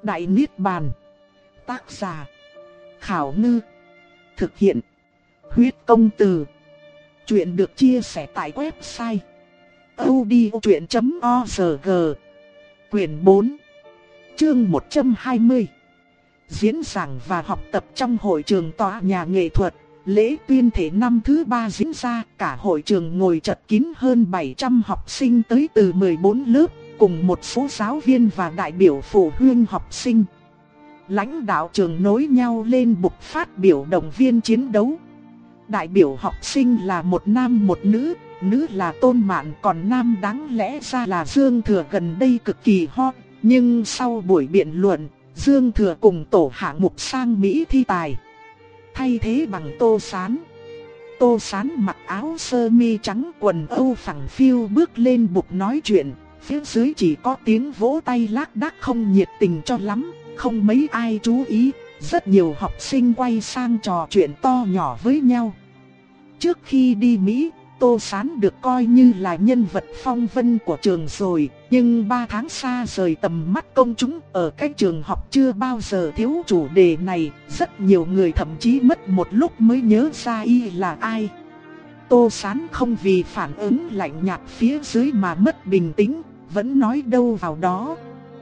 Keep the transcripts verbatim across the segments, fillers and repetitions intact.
Đại Niết Bàn. Tác giả Khảo Ngư. Thực hiện Huyết Công Từ. Chuyện được chia sẻ tại website audiochuyện chấm org. Quyển bốn, chương một trăm hai mươi. Diễn giảng và học tập trong hội trường tòa nhà nghệ thuật. Lễ tuyên thệ năm thứ ba diễn ra, cả hội trường ngồi chật kín hơn bảy trăm học sinh tới từ mười bốn lớp, cùng một số giáo viên và đại biểu phụ huynh học sinh. Lãnh đạo trường nối nhau lên bục phát biểu động viên chiến đấu. Đại biểu học sinh là một nam một nữ, nữ là Tôn Mạn, còn nam đáng lẽ ra là Dương Thừa, gần đây cực kỳ hot. Nhưng sau buổi biện luận, Dương Thừa cùng tổ hạng mục sang Mỹ thi tài, thay thế bằng Tô Sán. Tô Sán mặc áo sơ mi trắng, quần âu phẳng phiu bước lên bục nói chuyện. Phía dưới chỉ có tiếng vỗ tay lác đác, không nhiệt tình cho lắm, không mấy ai chú ý. Rất nhiều học sinh quay sang trò chuyện to nhỏ với nhau. Trước khi đi Mỹ, Tô Sán được coi như là nhân vật phong vân của trường rồi. Nhưng ba tháng xa rời tầm mắt công chúng, ở cái trường học chưa bao giờ thiếu chủ đề này. Rất nhiều người thậm chí mất một lúc mới nhớ ra y là ai. Tô Sán không vì phản ứng lạnh nhạt phía dưới mà mất bình tĩnh, vẫn nói đâu vào đó.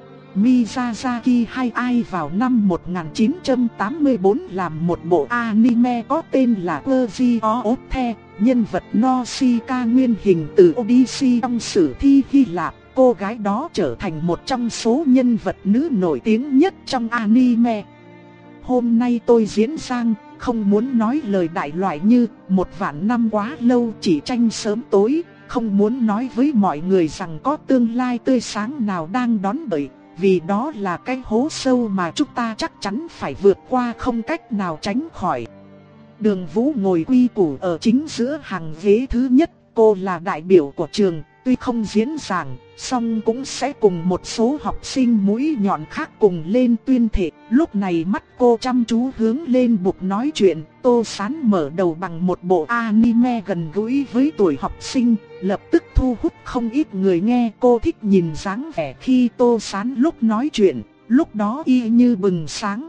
Miyazaki hay ai vào năm một nghìn chín trăm tám mươi tư làm một bộ anime có tên là Persia Othe, nhân vật Nausicaa nguyên hình từ Odyssey trong sử thi Hy Lạp. Cô gái đó trở thành một trong số nhân vật nữ nổi tiếng nhất trong anime. Hôm nay tôi diễn sang, không muốn nói lời đại loại như một vạn năm quá lâu chỉ tranh sớm tối, không muốn nói với mọi người rằng có tương lai tươi sáng nào đang đón đợi, vì đó là cái hố sâu mà chúng ta chắc chắn phải vượt qua, không cách nào tránh khỏi. Đường Vũ ngồi quy củ ở chính giữa hàng ghế thứ nhất, cô là đại biểu của trường, tuy không diễn giảng, song cũng sẽ cùng một số học sinh mũi nhọn khác cùng lên tuyên thệ. Lúc này mắt cô chăm chú hướng lên bục nói chuyện. Tô Sán mở đầu bằng một bộ anime gần gũi với tuổi học sinh, lập tức thu hút không ít người nghe. Cô thích nhìn dáng vẻ khi Tô Sán lúc nói chuyện, lúc đó y như bừng sáng.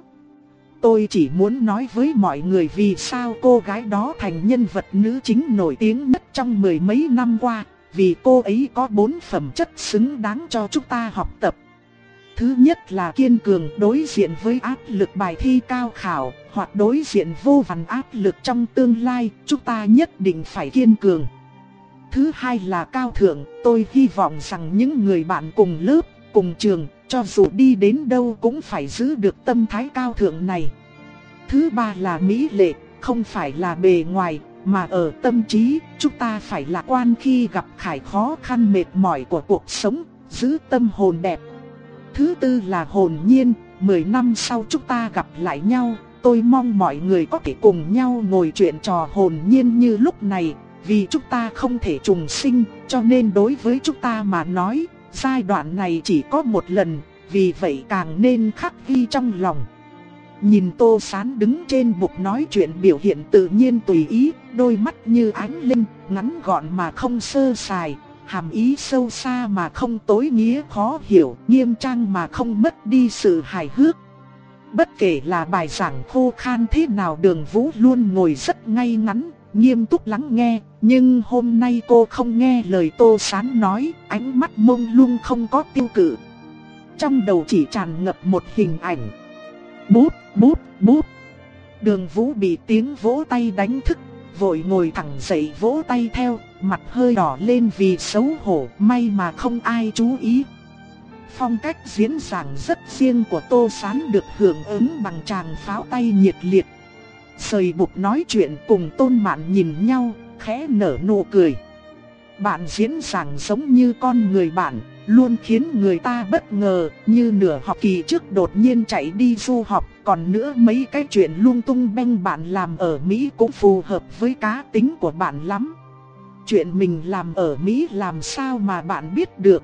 Tôi chỉ muốn nói với mọi người vì sao cô gái đó thành nhân vật nữ chính nổi tiếng nhất trong mười mấy năm qua. Vì cô ấy có bốn phẩm chất xứng đáng cho chúng ta học tập. Thứ nhất là kiên cường đối diện với áp lực bài thi cao khảo, hoặc đối diện vô vàn áp lực trong tương lai, chúng ta nhất định phải kiên cường. Thứ hai là cao thượng, tôi hy vọng rằng những người bạn cùng lớp, cùng trường, cho dù đi đến đâu cũng phải giữ được tâm thái cao thượng này. Thứ ba là mỹ lệ, không phải là bề ngoài, mà ở tâm trí. Chúng ta phải lạc quan khi gặp khải khó khăn mệt mỏi của cuộc sống, giữ tâm hồn đẹp. Thứ tư là hồn nhiên, mười năm sau chúng ta gặp lại nhau, tôi mong mọi người có thể cùng nhau ngồi chuyện trò hồn nhiên như lúc này. Vì chúng ta không thể trùng sinh, cho nên đối với chúng ta mà nói, giai đoạn này chỉ có một lần, vì vậy càng nên khắc ghi trong lòng. Nhìn Tô Sán đứng trên bục nói chuyện biểu hiện tự nhiên tùy ý, đôi mắt như ánh linh, ngắn gọn mà không sơ sài, hàm ý sâu xa mà không tối nghĩa khó hiểu, nghiêm trang mà không mất đi sự hài hước. Bất kể là bài giảng khô khan thế nào, Đường Vũ luôn ngồi rất ngay ngắn, nghiêm túc lắng nghe. Nhưng hôm nay cô không nghe lời Tô Sán nói, ánh mắt mông lung không có tiêu cự. Trong đầu chỉ tràn ngập một hình ảnh. Bút, bút, bút. Đường Vũ bị tiếng vỗ tay đánh thức, vội ngồi thẳng dậy vỗ tay theo, mặt hơi đỏ lên vì xấu hổ, may mà không ai chú ý. Phong cách diễn giảng rất riêng của Tô Sán được hưởng ứng bằng tràng pháo tay nhiệt liệt. Rời bục nói chuyện cùng Tôn Mạn nhìn nhau, khẽ nở nụ cười. Bạn diễn giảng giống như con người bạn, luôn khiến người ta bất ngờ, như nửa học kỳ trước đột nhiên chạy đi du học. Còn nữa mấy cái chuyện lung tung beng bạn làm ở Mỹ cũng phù hợp với cá tính của bạn lắm. Chuyện mình làm ở Mỹ làm sao mà bạn biết được?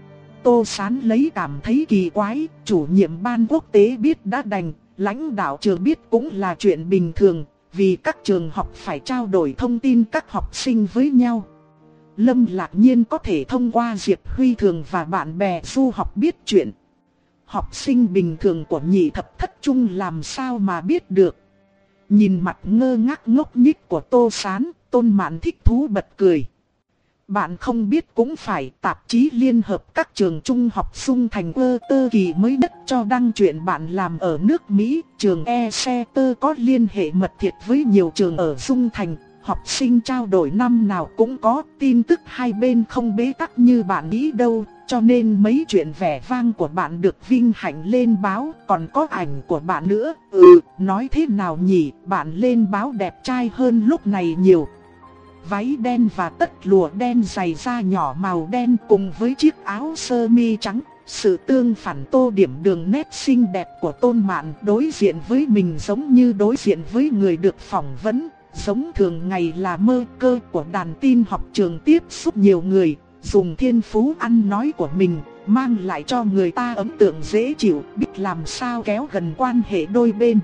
Tô Sán lấy cảm thấy kỳ quái, chủ nhiệm ban quốc tế biết đã đành, lãnh đạo trường biết cũng là chuyện bình thường, vì các trường học phải trao đổi thông tin các học sinh với nhau. Lâm Lạc Nhiên có thể thông qua Diệp Huy Thường và bạn bè du học biết chuyện. học sinh bình thường của nhị thập thất trung làm sao mà biết được. Nhìn mặt ngơ ngác ngốc nghếch của Tô Sán, Tôn Mạn thích thú bật cười. Bạn không biết cũng phải, tạp chí liên hợp các trường trung học xung thành ơ tơ kỳ mới nhất cho đăng chuyện bạn làm ở nước Mỹ. Trường E C T có liên hệ mật thiết với nhiều trường ở xung thành, học sinh trao đổi năm nào cũng có. Tin tức hai bên không bế tắc như bạn nghĩ đâu, cho nên mấy chuyện vẻ vang của bạn được vinh hạnh lên báo. Còn có ảnh của bạn nữa. Ừ, nói thế nào nhỉ, bạn lên báo đẹp trai hơn lúc này nhiều. Váy đen và tất lụa đen, giày da nhỏ màu đen cùng với chiếc áo sơ mi trắng. Sự tương phản tô điểm đường nét xinh đẹp của Tôn Mạn đối diện với mình giống như đối diện với người được phỏng vấn. Giống thường ngày là mơ cơ của đàn tin học trường tiếp xúc nhiều người, dùng thiên phú ăn nói của mình, mang lại cho người ta ấn tượng dễ chịu, biết làm sao kéo gần quan hệ đôi bên.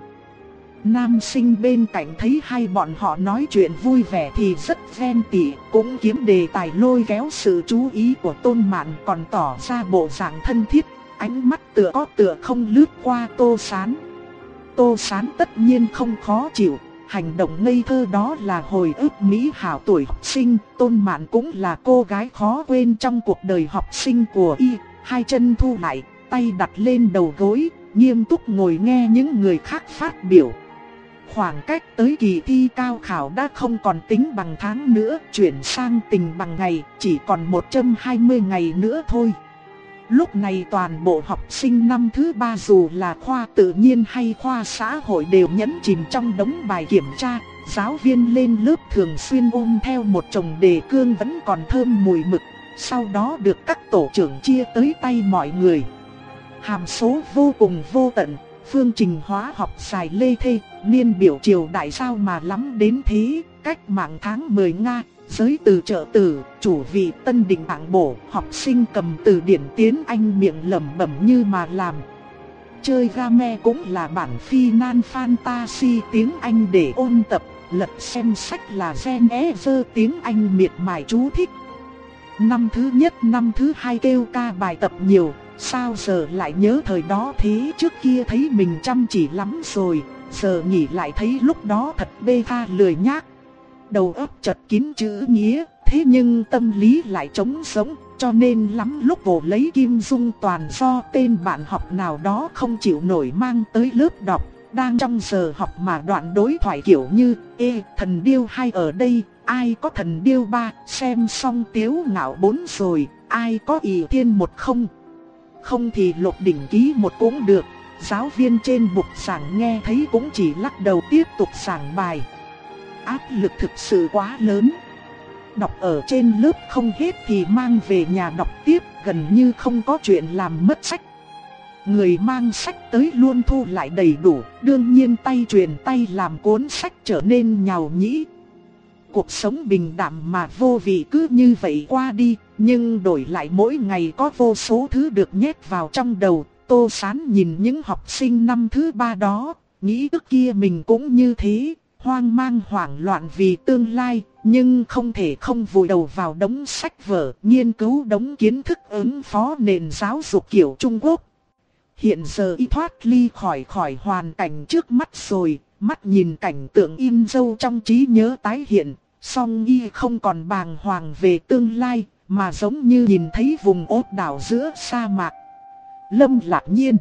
Nam sinh bên cạnh thấy hai bọn họ nói chuyện vui vẻ thì rất ghen tị, cũng kiếm đề tài lôi kéo sự chú ý của Tôn Mạn, còn tỏ ra bộ dạng thân thiết, ánh mắt tựa có tựa không lướt qua Tô Sán. Tô Sán tất nhiên không khó chịu, hành động ngây thơ đó là hồi ức mỹ hảo tuổi học sinh. Tôn Mạn cũng là cô gái khó quên trong cuộc đời học sinh của y, hai chân thu lại, tay đặt lên đầu gối, nghiêm túc ngồi nghe những người khác phát biểu. Khoảng cách tới kỳ thi cao khảo đã không còn tính bằng tháng nữa, chuyển sang tính bằng ngày, chỉ còn một trăm hai mươi ngày nữa thôi. Lúc này toàn bộ học sinh năm thứ ba dù là khoa tự nhiên hay khoa xã hội đều nhấn chìm trong đống bài kiểm tra. Giáo viên lên lớp thường xuyên ôm theo một chồng đề cương vẫn còn thơm mùi mực, sau đó được các tổ trưởng chia tới tay mọi người. Hàm số vô cùng vô tận, phương trình hóa học dài lê thê, niên biểu triều đại sao mà lắm đến thế, cách mạng tháng mười Nga, giới từ trợ tử, chủ vị tân định bảng bổ, học sinh cầm từ điển tiếng Anh miệng lẩm bẩm như mà làm. Chơi game cũng là bản Final Fantasy tiếng Anh để ôn tập, lật xem sách là Gen Ever tiếng Anh miệt mài chú thích. Năm thứ nhất năm thứ hai kêu ca bài tập nhiều, sao giờ lại nhớ thời đó thế, trước kia thấy mình chăm chỉ lắm rồi, giờ nghĩ lại thấy lúc đó thật bê tha lười nhác. Đầu óc chật kín chữ nghĩa, thế nhưng tâm lý lại trống sống, cho nên lắm lúc vồ lấy kim dung toàn do tên bạn học nào đó không chịu nổi mang tới lớp đọc. Đang trong giờ học mà đoạn đối thoại kiểu như: Ê, thần điêu hai ở đây, ai có thần điêu ba, xem xong Tiếu Ngạo bốn rồi, ai có Ỷ Thiên một không? Không thì Lục Đỉnh Ký một cũng được. Giáo viên trên bục giảng nghe thấy cũng chỉ lắc đầu tiếp tục giảng bài. Áp lực thực sự quá lớn. Đọc ở trên lớp không hết thì mang về nhà đọc tiếp, gần như không có chuyện làm mất sách. Người mang sách tới luôn thu lại đầy đủ, đương nhiên tay truyền tay làm cuốn sách trở nên nhàu nhĩ. Cuộc sống bình đạm mà vô vị cứ như vậy qua đi, nhưng đổi lại mỗi ngày có vô số thứ được nhét vào trong đầu. Tô Sán nhìn những học sinh năm thứ ba đó, nghĩ trước kia mình cũng như thế, hoang mang hoảng loạn vì tương lai, nhưng không thể không vùi đầu vào đống sách vở, nghiên cứu đống kiến thức ứng phó nền giáo dục kiểu Trung Quốc. Hiện giờ y thoát ly khỏi khỏi hoàn cảnh trước mắt rồi, mắt nhìn cảnh tượng in dâu trong trí nhớ tái hiện, song y không còn bàng hoàng về tương lai, mà giống như nhìn thấy vùng ốt đảo giữa sa mạc. Lâm Lạc Nhiên.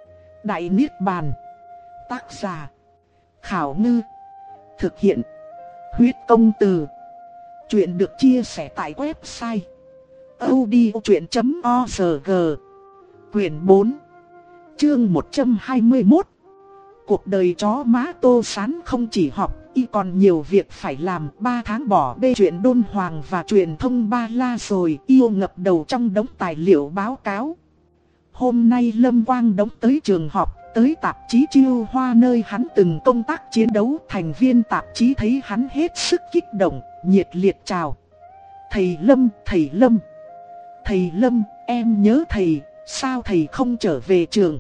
Đại Niết Bàn. Tác giả: Khảo Ngư. Thực hiện: Huyết Công Từ. Chuyện được chia sẻ tại website audiochuyện chấm org. Quyển bốn. Chương một trăm hai mươi mốt. Cuộc đời chó má Tô Sán không chỉ học, y còn nhiều việc phải làm. Ba tháng bỏ bê chuyện đôn hoàng và truyền thông ba la rồi, yêu ngập đầu trong đống tài liệu báo cáo. Hôm nay Lâm Quang Đống tới trường học, tới tạp chí Chiêu Hoa nơi hắn từng công tác chiến đấu. Thành viên tạp chí thấy hắn hết sức kích động, nhiệt liệt chào. Thầy Lâm, thầy Lâm. Thầy Lâm, em nhớ thầy, sao thầy không trở về trường?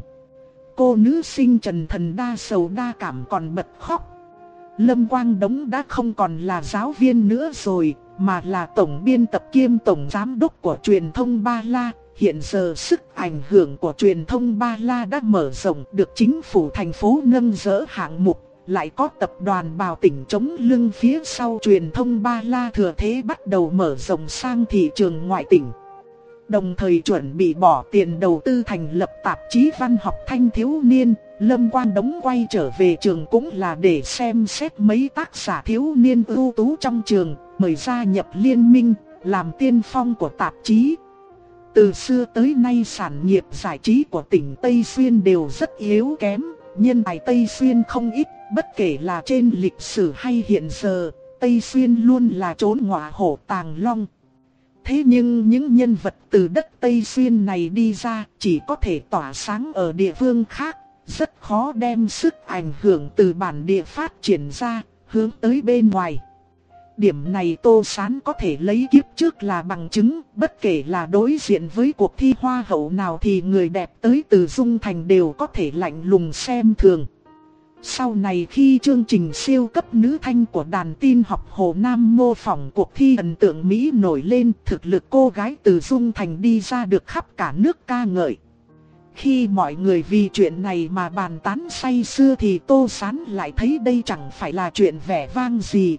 Cô nữ sinh Trần Thần đa sầu đa cảm còn bật khóc. Lâm Quang Đống đã không còn là giáo viên nữa rồi, mà là tổng biên tập kiêm tổng giám đốc của truyền thông Ba La. hiện giờ sức ảnh hưởng của truyền thông Ba La đã mở rộng, được chính phủ thành phố nâng dỡ hạng mục, lại có tập đoàn Bào Tỉnh chống lưng phía sau, truyền thông Ba La thừa thế bắt đầu mở rộng sang thị trường ngoại tỉnh. Đồng thời chuẩn bị bỏ tiền đầu tư thành lập tạp chí văn học thanh thiếu niên. Lâm Quang Đống quay trở về trường cũng là để xem xét mấy tác giả thiếu niên ưu tú trong trường, mời gia nhập liên minh, làm tiên phong của tạp chí. Từ xưa tới nay sản nghiệp giải trí của tỉnh Tây Xuyên đều rất yếu kém, nhân tài Tây Xuyên không ít, bất kể là trên lịch sử hay hiện giờ, Tây Xuyên luôn là trốn ngọa hổ tàng long. Thế nhưng những nhân vật từ đất Tây Xuyên này đi ra chỉ có thể tỏa sáng ở địa phương khác, rất khó đem sức ảnh hưởng từ bản địa phát triển ra, hướng tới bên ngoài. Điểm này Tô Sán có thể lấy kiếp trước là bằng chứng, bất kể là đối diện với cuộc thi hoa hậu nào thì người đẹp tới từ Dung Thành đều có thể lạnh lùng xem thường. Sau này khi chương trình siêu cấp nữ thanh của đàn tin học Hồ Nam mô phỏng cuộc thi ấn tượng Mỹ nổi lên, thực lực cô gái từ Dung Thành đi ra được khắp cả nước ca ngợi. Khi mọi người vì chuyện này mà bàn tán say sưa thì Tô Sán lại thấy đây chẳng phải là chuyện vẻ vang gì.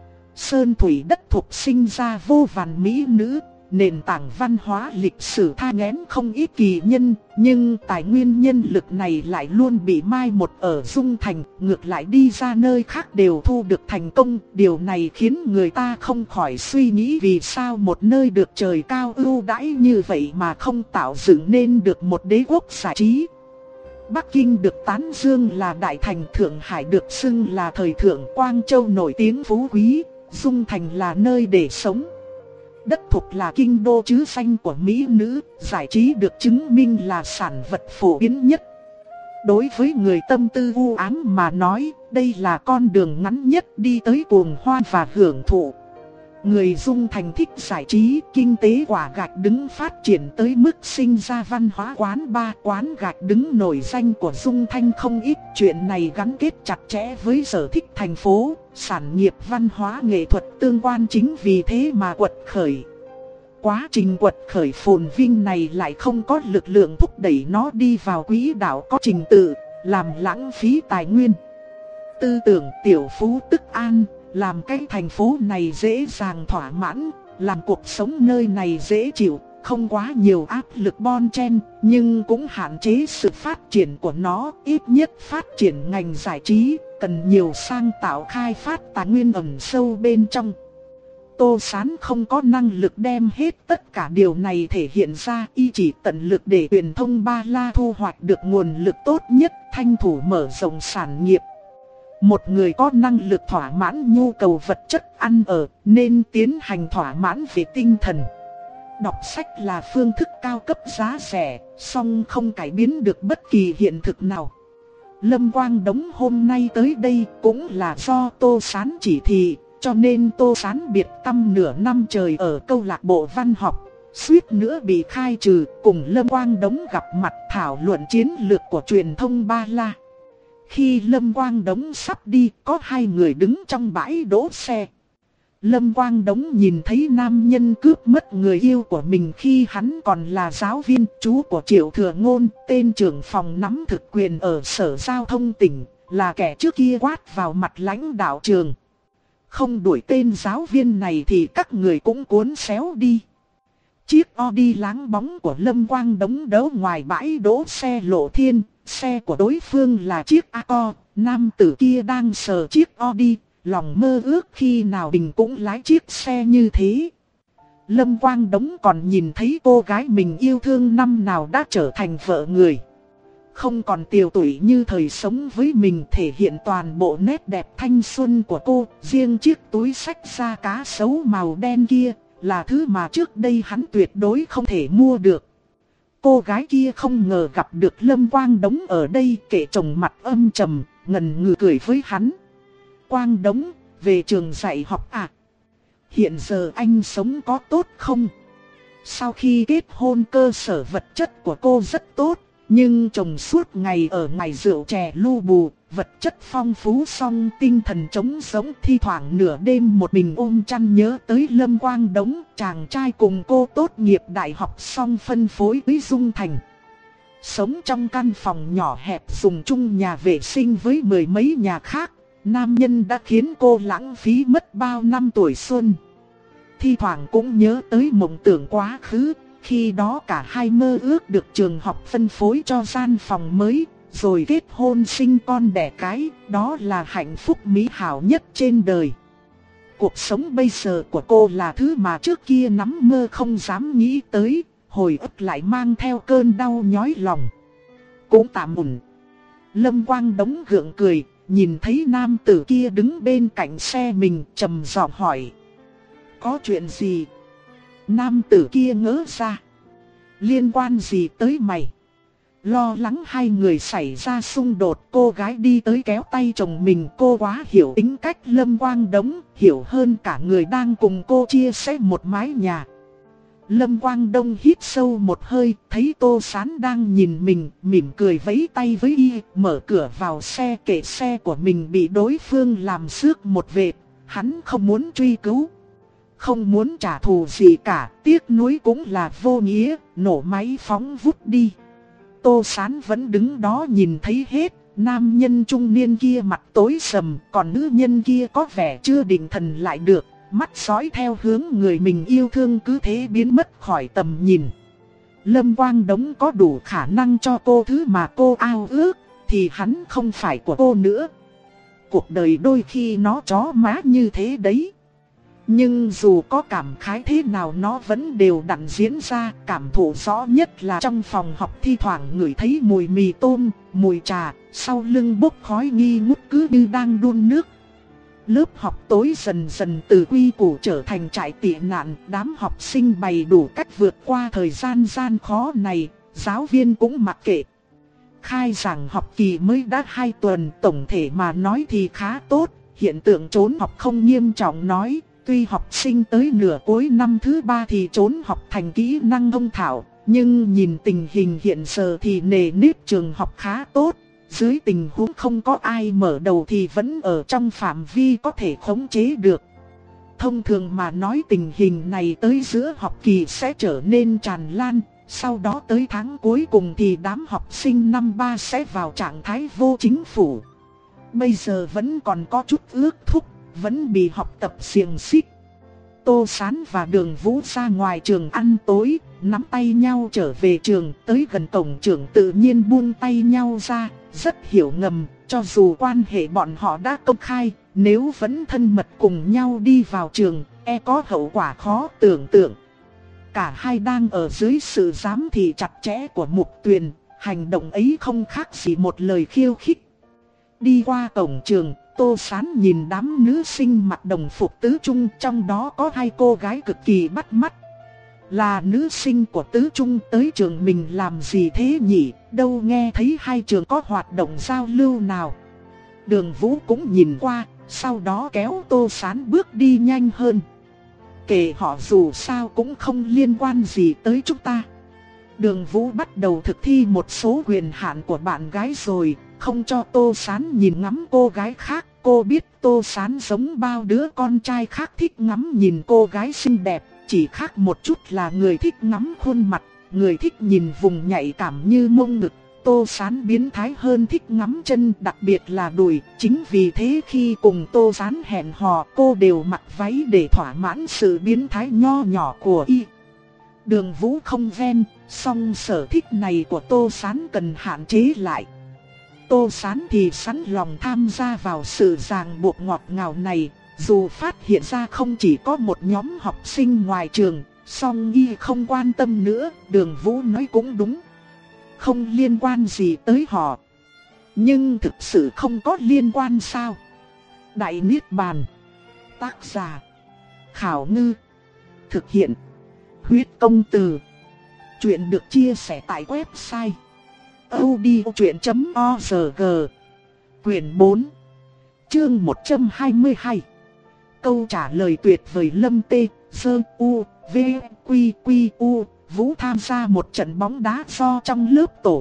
Sơn thủy đất thuộc sinh ra vô vàn mỹ nữ, nền tảng văn hóa lịch sử tha nghén không ít kỳ nhân, nhưng tài nguyên nhân lực này lại luôn bị mai một ở Dung Thành, ngược lại đi ra nơi khác đều thu được thành công. Điều này khiến người ta không khỏi suy nghĩ vì sao một nơi được trời cao ưu đãi như vậy mà không tạo dựng nên được một đế quốc giải trí. Bắc Kinh được tán dương là đại thành, Thượng Hải được xưng là thời thượng, Quang Châu nổi tiếng phú quý, Dung Thành là nơi để sống. Đất thục là kinh đô chứ danh của mỹ nữ, giải trí được chứng minh là sản vật phổ biến nhất. Đối với người tâm tư u ám mà nói, đây là con đường ngắn nhất đi tới cuồng hoan và hưởng thụ. Người Dung Thành thích giải trí, kinh tế quả gạch đứng phát triển tới mức sinh ra văn hóa quán bar, quán gạch đứng nổi danh của Dung Thanh không ít. Chuyện này gắn kết chặt chẽ với sở thích thành phố, sản nghiệp văn hóa nghệ thuật tương quan, chính vì thế mà quật khởi. Quá trình quật khởi phồn vinh này lại không có lực lượng thúc đẩy nó đi vào quỹ đạo có trình tự, làm lãng phí tài nguyên. Tư tưởng tiểu phú tức an, làm cái thành phố này dễ dàng thỏa mãn, làm cuộc sống nơi này dễ chịu, không quá nhiều áp lực bon chen, nhưng cũng hạn chế sự phát triển của nó. Ít nhất phát triển ngành giải trí, cần nhiều sang tạo khai phát tài nguyên ẩn sâu bên trong. Tô Sán không có năng lực đem hết tất cả điều này thể hiện ra, y chỉ tận lực để truyền thông Ba La thu hoạch được nguồn lực tốt nhất, tranh thủ mở rộng sản nghiệp. Một người có năng lực thỏa mãn nhu cầu vật chất ăn ở, nên tiến hành thỏa mãn về tinh thần. Đọc sách là phương thức cao cấp giá rẻ, song không cải biến được bất kỳ hiện thực nào. Lâm Quang Đống hôm nay tới đây cũng là do Tô Sán chỉ thị, cho nên Tô Sán biệt tâm nửa năm trời ở câu lạc bộ văn học, suýt nữa bị khai trừ, cùng Lâm Quang Đống gặp mặt thảo luận chiến lược của truyền thông Ba La. Khi Lâm Quang Đống sắp đi, có hai người đứng trong bãi đỗ xe. Lâm Quang Đống nhìn thấy nam nhân cướp mất người yêu của mình khi hắn còn là giáo viên, chú của Triệu Thừa Ngôn, tên trưởng phòng nắm thực quyền ở Sở Giao thông tỉnh, là kẻ trước kia quát vào mặt lãnh đạo trường. Không đuổi tên giáo viên này thì các người cũng cuốn xéo đi. Chiếc Audi láng bóng của Lâm Quang Đống đỗ ngoài bãi đỗ xe Lộ Thiên, xe của đối phương là chiếc Accord. Nam tử kia đang sờ chiếc Audi, lòng mơ ước khi nào mình cũng lái chiếc xe như thế. Lâm Quang Đống còn nhìn thấy cô gái mình yêu thương năm nào đã trở thành vợ người. Không còn tiều tụy như thời sống với mình, thể hiện toàn bộ nét đẹp thanh xuân của cô. Riêng chiếc túi xách da cá sấu màu đen kia là thứ mà trước đây hắn tuyệt đối không thể mua được. Cô gái kia không ngờ gặp được Lâm Quang Đống ở đây, kệ chồng mặt âm trầm, ngần ngừ cười với hắn. Quang Đống, về trường dạy học à? Hiện giờ anh sống có tốt không? Sau khi kết hôn cơ sở vật chất của cô rất tốt, Nhưng chồng suốt ngày ở ngày rượu chè lu bù, vật chất phong phú song tinh thần trống sống, thi thoảng nửa đêm một mình ôm chăn nhớ tới Lâm Quang Đống, chàng trai cùng cô tốt nghiệp đại học xong phân phối với Dung Thành. Sống trong căn phòng nhỏ hẹp dùng chung nhà vệ sinh với mười mấy nhà khác, nam nhân đã khiến cô lãng phí mất bao năm tuổi xuân. Thi thoảng cũng nhớ tới mộng tưởng quá khứ, khi đó cả hai mơ ước được trường học phân phối cho gian phòng mới, rồi kết hôn sinh con đẻ cái, đó là hạnh phúc mỹ hảo nhất trên đời. Cuộc sống bây giờ của cô là thứ mà trước kia nắm mơ không dám nghĩ tới, hồi ức lại mang theo cơn đau nhói lòng. Cũng tạm ổn. Lâm Quang Đống gượng cười, nhìn thấy nam tử kia đứng bên cạnh xe mình, trầm giọng hỏi: có chuyện gì? Nam tử kia ngỡ ra: liên quan gì tới mày? Lo lắng hai người xảy ra xung đột, cô gái đi tới kéo tay chồng mình. Cô quá hiểu tính cách Lâm Quang Đống, hiểu hơn cả người đang cùng cô chia sẻ một mái nhà. Lâm Quang Đông hít sâu một hơi, thấy Tô Sán đang nhìn mình, mỉm cười vẫy tay với y, mở cửa vào xe. Kệ xe của mình bị đối phương làm xước một vệt, hắn không muốn truy cứu, không muốn trả thù gì cả, tiếc nuối cũng là vô nghĩa, nổ máy phóng vút đi. Tô Sán vẫn đứng đó nhìn thấy hết, nam nhân trung niên kia mặt tối sầm, còn nữ nhân kia có vẻ chưa định thần lại được, mắt dõi theo hướng người mình yêu thương cứ thế biến mất khỏi tầm nhìn. Lâm Quang Đống có đủ khả năng cho cô thứ mà cô ao ước, thì hắn không phải của cô nữa. Cuộc đời đôi khi nó chó má như thế đấy. Nhưng dù có cảm khái thế nào nó vẫn đều đặn diễn ra. Cảm thụ rõ nhất là trong phòng học thi thoảng ngửi thấy mùi mì tôm, mùi trà, sau lưng bốc khói nghi ngút cứ như đang đun nước. Lớp học tối dần dần từ quy củ trở thành trại tị nạn. Đám học sinh bày đủ cách vượt qua thời gian gian khó này, giáo viên cũng mặc kệ. Khai giảng học kỳ mới đã hai tuần, tổng thể mà nói thì khá tốt. Hiện tượng trốn học không nghiêm trọng nói. Tuy học sinh tới nửa cuối năm thứ ba thì trốn học thành kỹ năng thông thạo, nhưng nhìn tình hình hiện giờ thì nề nếp trường học khá tốt. Dưới tình huống không có ai mở đầu thì vẫn ở trong phạm vi có thể khống chế được. Thông thường mà nói tình hình này tới giữa học kỳ sẽ trở nên tràn lan, sau đó tới tháng cuối cùng thì đám học sinh năm ba sẽ vào trạng thái vô chính phủ. Bây giờ vẫn còn có chút ước thúc, vẫn bị học tập xiềng xích. Tô Sán và Đường Vũ ra ngoài trường ăn tối, nắm tay nhau trở về trường. Tới gần cổng trường tự nhiên buông tay nhau ra, rất hiểu ngầm. Cho dù quan hệ bọn họ đã công khai, nếu vẫn thân mật cùng nhau đi vào trường, e có hậu quả khó tưởng tượng. Cả hai đang ở dưới sự giám thị chặt chẽ của Mục Tuyền, hành động ấy không khác gì một lời khiêu khích. Đi qua cổng trường, Tô Sán nhìn đám nữ sinh mặc đồng phục tứ trung, trong đó có hai cô gái cực kỳ bắt mắt. Là nữ sinh của tứ trung tới trường mình làm gì thế nhỉ, đâu nghe thấy hai trường có hoạt động giao lưu nào. Đường Vũ cũng nhìn qua, sau đó kéo Tô Sán bước đi nhanh hơn. Kệ họ, dù sao cũng không liên quan gì tới chúng ta. Đường Vũ bắt đầu thực thi một số quyền hạn của bạn gái rồi, không cho Tô Sán nhìn ngắm cô gái khác. Cô biết Tô Sán giống bao đứa con trai khác thích ngắm nhìn cô gái xinh đẹp, chỉ khác một chút là người thích ngắm khuôn mặt, người thích nhìn vùng nhạy cảm như mông ngực. Tô Sán biến thái hơn, thích ngắm chân, đặc biệt là đùi. Chính vì thế khi cùng Tô Sán hẹn hò, cô đều mặc váy để thỏa mãn sự biến thái nho nhỏ của y. Đường Vũ không ven, song sở thích này của Tô Sán cần hạn chế lại. Tô Sán thì sẵn lòng tham gia vào sự ràng buộc ngọt ngào này, dù phát hiện ra không chỉ có một nhóm học sinh ngoài trường, song y không quan tâm nữa. Đường Vũ nói cũng đúng, không liên quan gì tới họ. Nhưng thực sự không có liên quan sao? Đại Niết Bàn. Tác giả Khảo Ngư. Thực hiện Huyết Công Từ. Chuyện được chia sẻ tại website audiochuyện chấm org. Quyển bốn, chương một trăm hai mươi hai. Câu trả lời tuyệt vời. Lâm Tê, Sơ, U, V, Quy, Quy, U. Vũ tham gia một trận bóng đá do trong lớp tổ chức.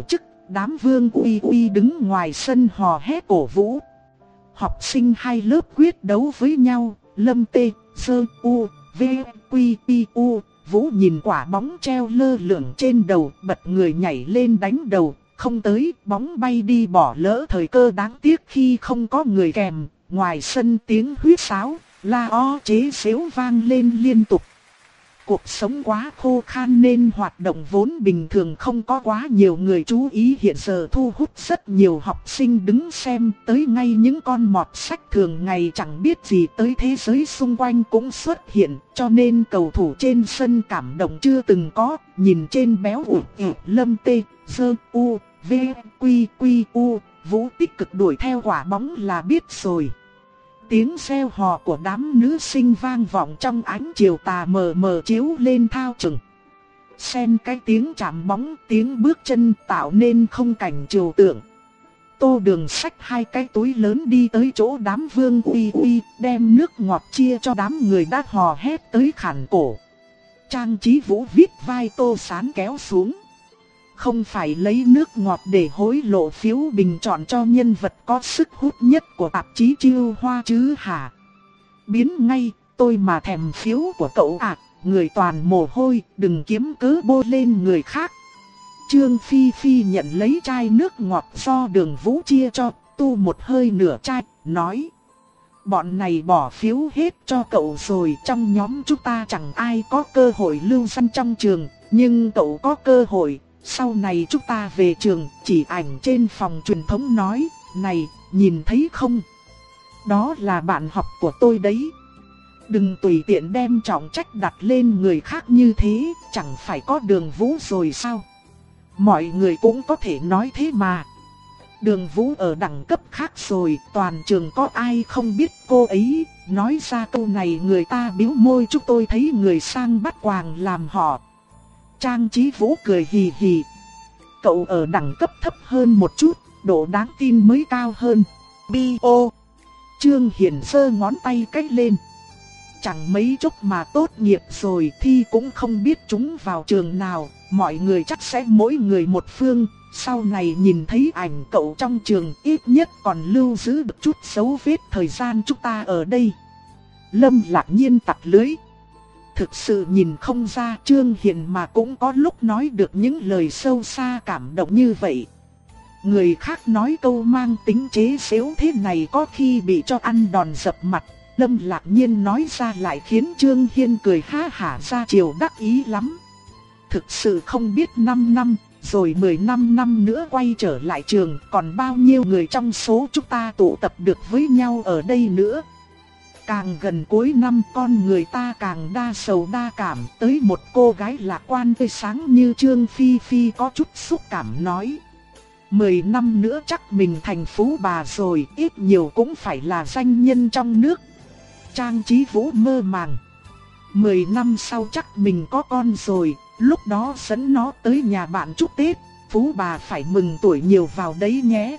đám Vương Uy Uy đứng ngoài sân hò hét cổ vũ. Học sinh hai lớp quyết đấu với nhau, Lâm Tê, Sơ, U, V, Quy, Pi, U. Vũ nhìn quả bóng treo lơ lửng trên đầu, bật người nhảy lên đánh đầu, không tới, bóng bay đi bỏ lỡ thời cơ đáng tiếc khi không có người kèm. Ngoài sân tiếng huýt sáo, la ó chế giễu vang lên liên tục. Cuộc sống quá khô khan nên hoạt động vốn bình thường không có quá nhiều người chú ý hiện giờ thu hút rất nhiều học sinh đứng xem, tới ngay những con mọt sách thường ngày chẳng biết gì tới thế giới xung quanh cũng xuất hiện, cho nên cầu thủ trên sân cảm động chưa từng có, nhìn trên béo ụt ụt Lâm Tê, Sơ, U, V, Quy, Quy, U, Vũ tích cực đuổi theo quả bóng là biết rồi. Tiếng reo hò của đám nữ sinh vang vọng trong ánh chiều tà mờ mờ chiếu lên thao trường. Xen cái tiếng chạm bóng, tiếng bước chân tạo nên không cảnh trừu tượng. Tô Đường xách hai cái túi lớn đi tới chỗ đám Vương Uy Uy, đem nước ngọt chia cho đám người đã hò hét tới khản cổ. Trang Chí Vũ viết vai Tô Sán kéo xuống. Không phải lấy nước ngọt để hối lộ phiếu bình chọn cho nhân vật có sức hút nhất của tạp chí Chiêu Hoa chứ hả? Biến ngay, tôi mà thèm phiếu của cậu à, người toàn mồ hôi, đừng kiếm cớ bôi lên người khác. Trương Phi Phi nhận lấy chai nước ngọt do Đường Vũ chia cho, tu một hơi nửa chai, nói. Bọn này bỏ phiếu hết cho cậu rồi, trong nhóm chúng ta chẳng ai có cơ hội lưu danh trong trường, nhưng cậu có cơ hội. Sau này chúng ta về trường, chỉ ảnh trên phòng truyền thống nói, này, nhìn thấy không? Đó là bạn học của tôi đấy. Đừng tùy tiện đem trọng trách đặt lên người khác như thế, chẳng phải có Đường Vũ rồi sao? Mọi người cũng có thể nói thế mà. Đường Vũ ở đẳng cấp khác rồi, toàn trường có ai không biết cô ấy. Nói ra câu này người ta bĩu môi, chúng tôi thấy người sang bắt quàng làm họ. Trang Chí Vũ cười hì hì. Cậu ở đẳng cấp thấp hơn một chút, độ đáng tin mới cao hơn. Bi ô. Trương Hiển giơ ngón tay cách lên. Chẳng mấy chốc mà tốt nghiệp rồi, thi cũng không biết chúng vào trường nào. Mọi người chắc sẽ mỗi người một phương. Sau này nhìn thấy ảnh cậu trong trường, ít nhất còn lưu giữ được chút dấu vết thời gian chúng ta ở đây. Lâm Lạc Nhiên tặc lưới. Thực sự nhìn không ra Trương Hiền mà cũng có lúc nói được những lời sâu xa cảm động như vậy. Người khác nói câu mang tính chế giễu thế này có khi bị cho ăn đòn dập mặt. Lâm Lạc Nhiên nói ra lại khiến Trương Hiên cười ha hả ra chiều đắc ý lắm. Thực sự không biết năm năm, rồi mười lăm năm nữa quay trở lại trường, còn bao nhiêu người trong số chúng ta tụ tập được với nhau ở đây nữa. Càng gần cuối năm con người ta càng đa sầu đa cảm, tới một cô gái lạc quan tươi sáng như Trương Phi Phi có chút xúc cảm nói. Mười năm nữa chắc mình thành phú bà rồi, ít nhiều cũng phải là danh nhân trong nước. Trang Chí Vũ mơ màng. Mười năm sau chắc mình có con rồi, lúc đó dẫn nó tới nhà bạn chúc Tết, phú bà phải mừng tuổi nhiều vào đấy nhé.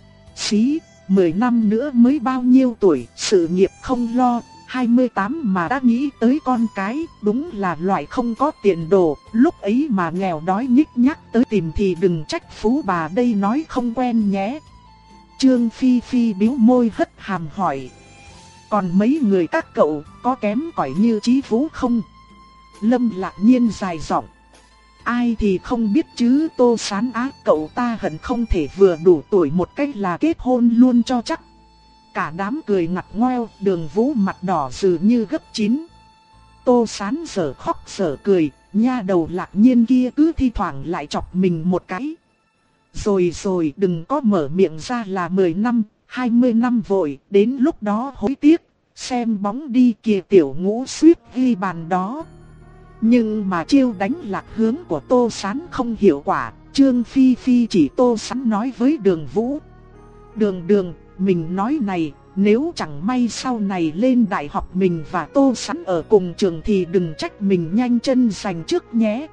Xí, mười năm nữa mới bao nhiêu tuổi, sự nghiệp không lo, hai mươi tám mà đã nghĩ tới con cái, đúng là loại không có tiền đồ, lúc ấy mà nghèo đói nhích nhác tới tìm thì đừng trách phú bà đây nói không quen nhé. Trương Phi Phi bĩu môi hất hàm hỏi. Còn mấy người các cậu có kém cỏi như Chí Vũ không? Lâm Lạc Nhiên dài giọng. Ai thì không biết chứ, Tô Sán á, cậu ta hận không thể vừa đủ tuổi một cách là kết hôn luôn cho chắc. Cả đám cười ngặt ngoeo, Đường Vũ mặt đỏ dừ như gấp chín. Tô Sán giờ khóc giờ cười, nha đầu Lạc Nhiên kia cứ thi thoảng lại chọc mình một cái. Rồi rồi, đừng có mở miệng ra là mười năm, hai mươi năm vội, đến lúc đó hối tiếc. Xem bóng đi kìa, Tiểu Ngũ suýt ghi bàn đó. Nhưng mà chiêu đánh lạc hướng của Tô Sán không hiệu quả, Trương Phi Phi chỉ Tô Sán nói với Đường Vũ. Đường đường, mình nói này, nếu chẳng may sau này lên đại học mình và Tô Sán ở cùng trường thì đừng trách mình nhanh chân giành trước nhé.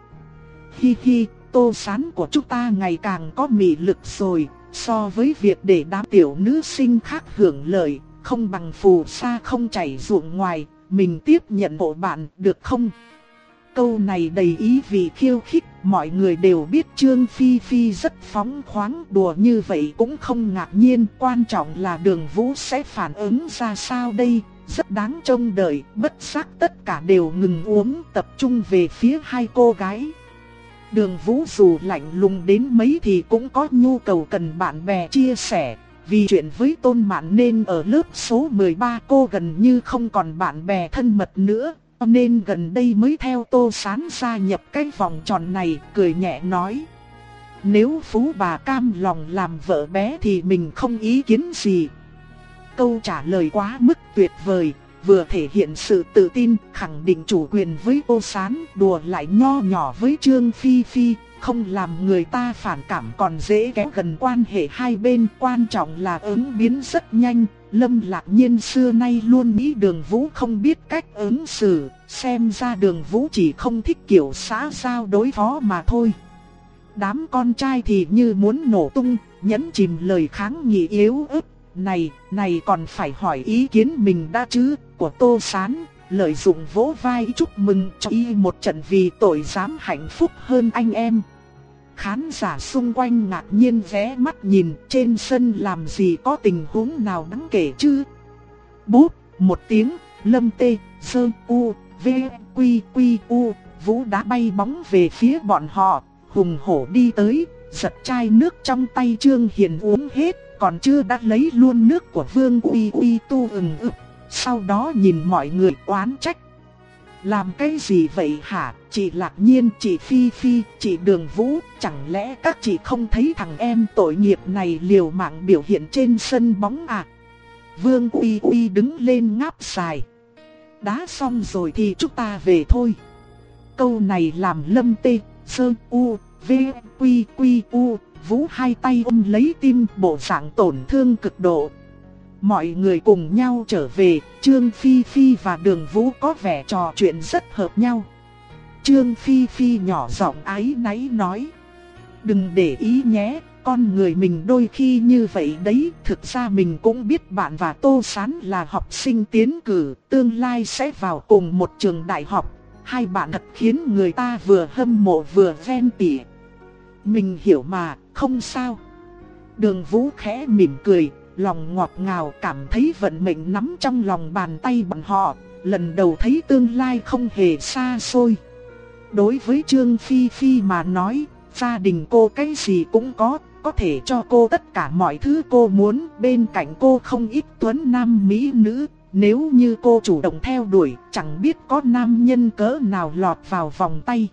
Hi hi, Tô Sán của chúng ta ngày càng có mị lực rồi, so với việc để đám tiểu nữ sinh khác hưởng lợi, không bằng phù sa không chảy ruộng ngoài, mình tiếp nhận hộ bạn được không? Câu này đầy ý vị khiêu khích, mọi người đều biết Trương Phi Phi rất phóng khoáng, đùa như vậy cũng không ngạc nhiên, quan trọng là Đường Vũ sẽ phản ứng ra sao đây, rất đáng trông đợi, bất giác tất cả đều ngừng uống, tập trung về phía hai cô gái. Đường Vũ dù lạnh lùng đến mấy thì cũng có nhu cầu cần bạn bè chia sẻ. Vì chuyện với Tôn Mạn nên ở lớp số mười ba cô gần như không còn bạn bè thân mật nữa, nên gần đây mới theo Tô Sán gia nhập cái vòng tròn này, cười nhẹ nói. Nếu Phú bà cam lòng làm vợ bé thì mình không ý kiến gì. Câu trả lời quá mức tuyệt vời, vừa thể hiện sự tự tin, khẳng định chủ quyền với Tô Sán, đùa lại nho nhỏ với Trương Phi Phi. Không làm người ta phản cảm còn dễ kéo gần quan hệ hai bên, quan trọng là ứng biến rất nhanh. Lâm Lạc Nhiên xưa nay luôn nghĩ Đường Vũ không biết cách ứng xử, xem ra Đường Vũ chỉ không thích kiểu xã giao đối phó mà thôi. Đám con trai thì như muốn nổ tung, nhẫn chìm lời kháng nghị yếu ớt. Này, này còn phải hỏi ý kiến mình đã chứ, của Tô Sán. Lợi dụng vỗ vai chúc mừng cho y một trận vì tội dám hạnh phúc hơn anh em. Khán giả xung quanh ngạc nhiên ghé mắt nhìn, trên sân làm gì có tình huống nào đáng kể chứ. Bốp, một tiếng, Lâm Tê, Sơ, U, V, Quy, Quy, U, Vũ đã bay bóng về phía bọn họ, hùng hổ đi tới, giật chai nước trong tay Trương Hiền uống hết, còn chưa đã lấy luôn nước của Vương Uy Uy tu ừng ực. Sau đó nhìn mọi người oán trách. Làm cái gì vậy hả, chị Lạc Nhiên, chị Phi Phi, chị Đường Vũ, chẳng lẽ các chị không thấy thằng em tội nghiệp này liều mạng biểu hiện trên sân bóng à? Vương Uy Uy đứng lên ngáp dài. Đá xong rồi thì chúng ta về thôi. Câu này làm Lâm Tê, Sơ, U, V, Quy, Quy, U, Vũ hai tay ôm lấy tim, bộ dạng tổn thương cực độ. Mọi người cùng nhau trở về, Trương Phi Phi và Đường Vũ có vẻ trò chuyện rất hợp nhau. Trương Phi Phi nhỏ giọng áy náy nói. Đừng để ý nhé, con người mình đôi khi như vậy đấy. Thực ra mình cũng biết bạn và Tô Sán là học sinh tiến cử, tương lai sẽ vào cùng một trường đại học. Hai bạn thật khiến người ta vừa hâm mộ vừa ghen tị. Mình hiểu mà, không sao. Đường Vũ khẽ mỉm cười, lòng ngọt ngào, cảm thấy vận mệnh nắm trong lòng bàn tay bọn họ, lần đầu thấy tương lai không hề xa xôi. Đối với Trương Phi Phi mà nói, gia đình cô cái gì cũng có, có thể cho cô tất cả mọi thứ cô muốn, bên cạnh cô không ít tuấn nam mỹ nữ, nếu như cô chủ động theo đuổi, chẳng biết có nam nhân cỡ nào lọt vào vòng tay.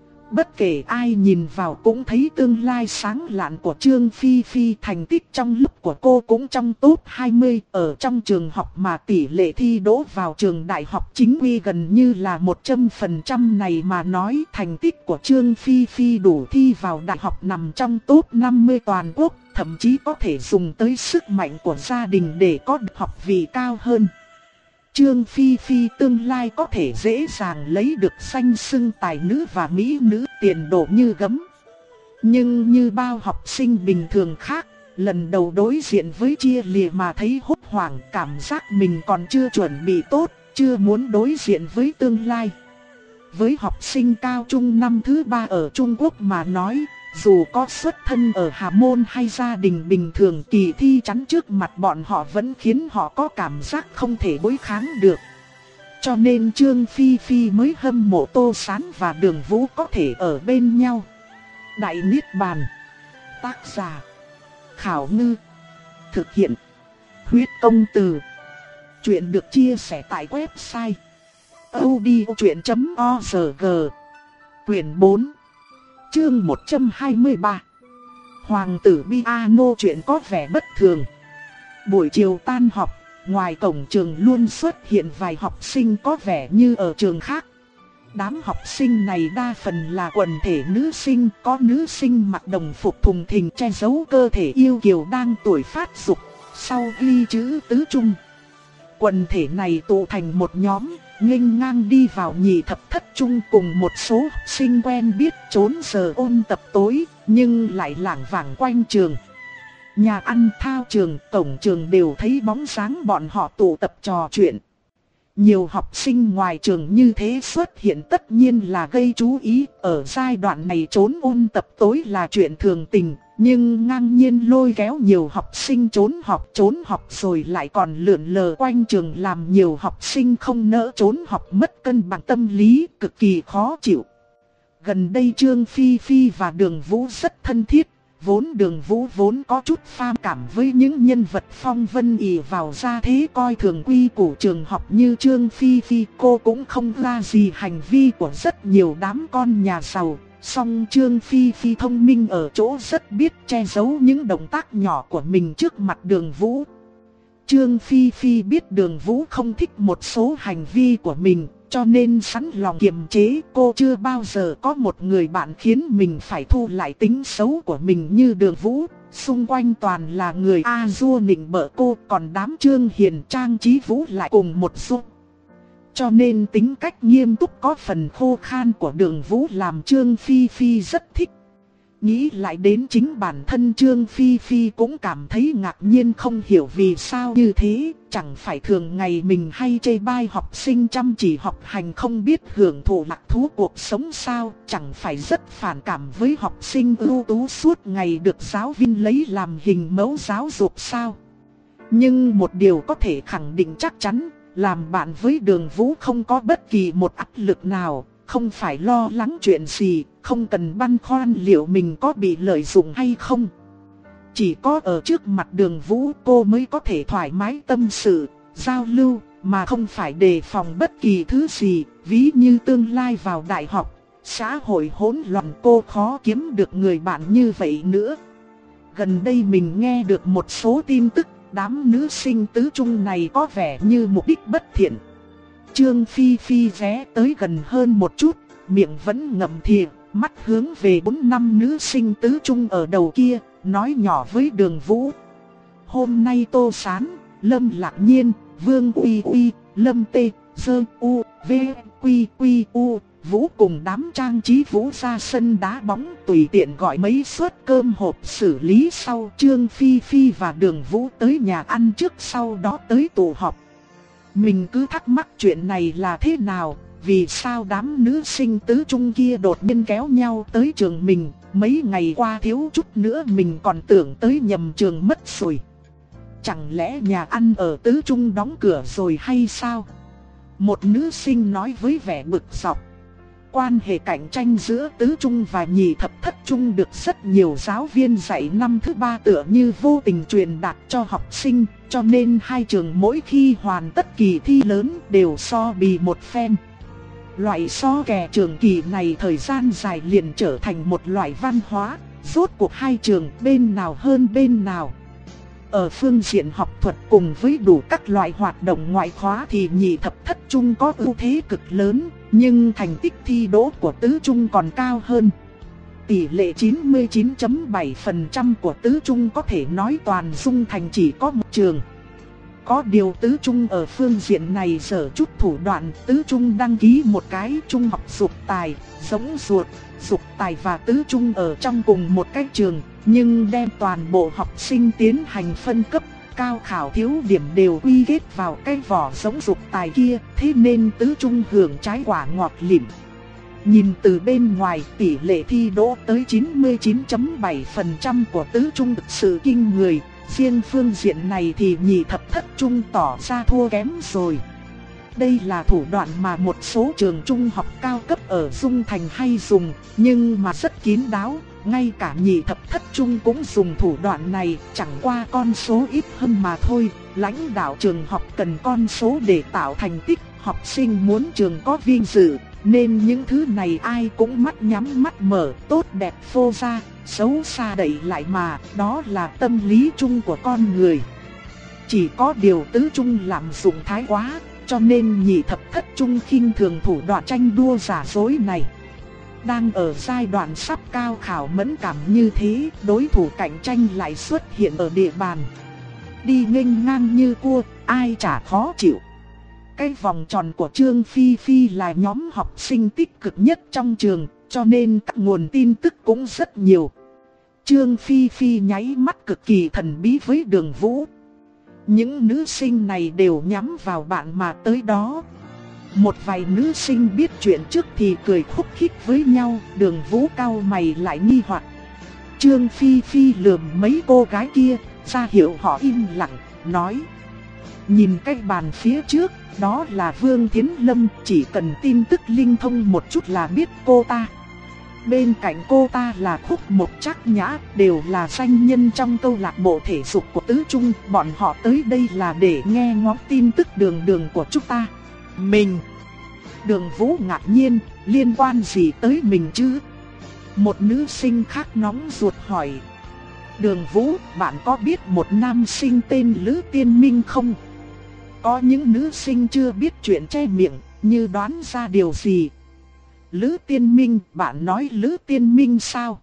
Bất kể ai nhìn vào cũng thấy tương lai sáng lạn của Trương Phi Phi, thành tích trong lúc của cô cũng trong top hai mươi, ở trong trường học mà tỷ lệ thi đỗ vào trường đại học chính quy gần như là một trăm phần trăm này mà nói, thành tích của Trương Phi Phi đủ thi vào đại học nằm trong top năm mươi toàn quốc, thậm chí có thể dùng tới sức mạnh của gia đình để có được học vị cao hơn. Trương Phi Phi tương lai có thể dễ dàng lấy được danh xưng tài nữ và mỹ nữ, tiền đồ như gấm. Nhưng như bao học sinh bình thường khác, lần đầu đối diện với chia lìa mà thấy hốt hoảng, cảm giác mình còn chưa chuẩn bị tốt, chưa muốn đối diện với tương lai. Với học sinh cao trung năm thứ ba ở Trung Quốc mà nói, dù có xuất thân ở Hà Môn hay gia đình bình thường, kỳ thi chắn trước mặt bọn họ vẫn khiến họ có cảm giác không thể đối kháng được. Cho nên Trương Phi Phi mới hâm mộ Tô Sán và Đường Vũ có thể ở bên nhau. Đại Niết Bàn. Tác giả Khảo Ngư. Thực hiện Huyết Công Từ. Chuyện được chia sẻ tại website audiochuyện chấm org. Quyển bốn, chương một trăm hai mươi ba. Hoàng tử piano chuyện có vẻ bất thường. Buổi chiều tan học, ngoài cổng trường luôn xuất hiện vài học sinh có vẻ như ở trường khác. Đám học sinh này đa phần là quần thể nữ sinh, có nữ sinh mặc đồng phục thùng thình che giấu cơ thể yêu kiều đang tuổi phát dục, sau ghi chữ tứ trung. Quần thể này tụ thành một nhóm, nghênh ngang đi vào nhị thập thất trung cùng một số học sinh quen biết trốn giờ ôn tập tối, nhưng lại lảng vảng quanh trường. Nhà ăn, thao trường, cổng trường đều thấy bóng dáng bọn họ tụ tập trò chuyện. Nhiều học sinh ngoài trường như thế xuất hiện tất nhiên là gây chú ý. Ở giai đoạn này trốn ôn tập tối là chuyện thường tình. Nhưng ngang nhiên lôi kéo nhiều học sinh trốn học trốn học rồi lại còn lượn lờ quanh trường làm nhiều học sinh không nỡ trốn học mất cân bằng tâm lý cực kỳ khó chịu. Gần đây Trương Phi Phi và Đường Vũ rất thân thiết. Vốn Đường Vũ vốn có chút phản cảm với những nhân vật phong vân ỷ vào gia thế coi thường quy củ trường học như Trương Phi Phi. Cô cũng không ra gì hành vi của rất nhiều đám con nhà giàu. Song Trương Phi Phi thông minh ở chỗ rất biết che giấu những động tác nhỏ của mình trước mặt Đường Vũ. Trương Phi Phi biết Đường Vũ không thích một số hành vi của mình, cho nên sẵn lòng kiềm chế. Cô chưa bao giờ có một người bạn khiến mình phải thu lại tính xấu của mình như Đường Vũ. Xung quanh toàn là người a dua nịnh bợ cô, còn đám Trương Hiền Trang Chí Vũ lại cùng một dung. Cho nên tính cách nghiêm túc có phần khô khan của Đường Vũ làm Trương Phi Phi rất thích. Nghĩ lại đến chính bản thân Trương Phi Phi cũng cảm thấy ngạc nhiên không hiểu vì sao như thế. Chẳng phải thường ngày mình hay chê bai học sinh chăm chỉ học hành không biết hưởng thụ lạc thú cuộc sống sao. Chẳng phải rất phản cảm với học sinh ưu tú suốt ngày được giáo viên lấy làm hình mẫu giáo dục sao. Nhưng một điều có thể khẳng định chắc chắn, làm bạn với Đường Vũ không có bất kỳ một áp lực nào, không phải lo lắng chuyện gì, không cần băn khoăn liệu mình có bị lợi dụng hay không. Chỉ có ở trước mặt Đường Vũ cô mới có thể thoải mái tâm sự, giao lưu, mà không phải đề phòng bất kỳ thứ gì. Ví như tương lai vào đại học, xã hội hỗn loạn cô khó kiếm được người bạn như vậy nữa. Gần đây mình nghe được một số tin tức, đám nữ sinh tứ trung này có vẻ như mục đích bất thiện. Trương Phi Phi ghé tới gần hơn một chút, miệng vẫn ngậm thìa, mắt hướng về bốn năm nữ sinh tứ trung ở đầu kia, nói nhỏ với Đường Vũ. Hôm nay Tô Sán, Lâm Lạc Nhiên, Vương Uy Uy, Lâm Tê, Dơ U, V, Quy Quy U, Vũ cùng đám Trang Chí Vũ ra sân đá bóng, tùy tiện gọi mấy suất cơm hộp xử lý sau. Trương Phi Phi và Đường Vũ tới nhà ăn trước, sau đó tới tụ họp. Mình cứ thắc mắc chuyện này là thế nào, vì sao đám nữ sinh tứ trung kia đột nhiên kéo nhau tới trường mình. Mấy ngày qua thiếu chút nữa mình còn tưởng tới nhầm trường mất rồi. Chẳng lẽ nhà ăn ở tứ trung đóng cửa rồi hay sao? Một nữ sinh nói với vẻ bực dọc. Quan hệ cạnh tranh giữa tứ trung và nhị thập thất trung được rất nhiều giáo viên dạy năm thứ ba tựa như vô tình truyền đạt cho học sinh, cho nên hai trường mỗi khi hoàn tất kỳ thi lớn đều so bì một phen. Loại so kè trường kỳ này thời gian dài liền trở thành một loại văn hóa, rốt cuộc hai trường bên nào hơn bên nào. Ở phương diện học thuật cùng với đủ các loại hoạt động ngoại khóa thì nhị thập thất trung có ưu thế cực lớn, nhưng thành tích thi đỗ của tứ trung còn cao hơn. Tỷ lệ chín mươi chín phẩy bảy phần trăm của tứ trung có thể nói toàn Dung Thành chỉ có một trường. Có điều tứ trung ở phương diện này dở chút thủ đoạn. Tứ trung đăng ký một cái trung học dục tài, giống ruột, dục tài và tứ trung ở trong cùng một cái trường, nhưng đem toàn bộ học sinh tiến hành phân cấp, cao khảo thiếu điểm đều quy kết vào cái vỏ giống dục tài kia, thế nên tứ trung hưởng trái quả ngọt lịm. Nhìn từ bên ngoài, tỷ lệ thi đỗ tới chín mươi chín phẩy bảy phần trăm của tứ trung thực sự kinh người. Riêng phương diện này thì nhị thập thất trung tỏ ra thua kém rồi. Đây là thủ đoạn mà một số trường trung học cao cấp ở Dung Thành hay dùng, nhưng mà rất kín đáo. Ngay cả nhị thập thất trung cũng dùng thủ đoạn này, chẳng qua con số ít hơn mà thôi. Lãnh đạo trường học cần con số để tạo thành tích, học sinh muốn trường có vinh dự, nên những thứ này ai cũng mắt nhắm mắt mở, tốt đẹp phô ra, xấu xa đẩy lại mà, đó là tâm lý chung của con người. Chỉ có điều tứ trung lạm dụng thái quá, cho nên nhị thập thất trung khinh thường thủ đoạn tranh đua giả dối này. Đang ở giai đoạn sắp cao khảo mẫn cảm như thế, đối thủ cạnh tranh lại xuất hiện ở địa bàn. Đi nghênh ngang như cua, ai chả khó chịu. Cái vòng tròn của Trương Phi Phi là nhóm học sinh tích cực nhất trong trường, cho nên các nguồn tin tức cũng rất nhiều. Trương Phi Phi nháy mắt cực kỳ thần bí với Đường Vũ. Những nữ sinh này đều nhắm vào bạn mà tới đó. Một vài nữ sinh biết chuyện trước thì cười khúc khích với nhau, Đường Vũ cau mày lại nghi hoặc. Trương Phi Phi lườm mấy cô gái kia, ra hiệu họ im lặng, nói. Nhìn cái bàn phía trước, đó là Vương Thiến Lâm, chỉ cần tin tức linh thông một chút là biết cô ta. Bên cạnh cô ta là Khúc Mộc Trác Nhã, đều là danh nhân trong câu lạc bộ thể dục của Tứ Trung. Bọn họ tới đây là để nghe ngóng tin tức đường đường của chúng ta. Mình? Đường Vũ ngạc nhiên, liên quan gì tới mình chứ? Một nữ sinh khác nóng ruột hỏi. Đường Vũ, bạn có biết một nam sinh tên Lữ Tiên Minh không? Có những nữ sinh chưa biết chuyện che miệng, như đoán ra điều gì. Lữ Tiên Minh, bạn nói Lữ Tiên Minh sao?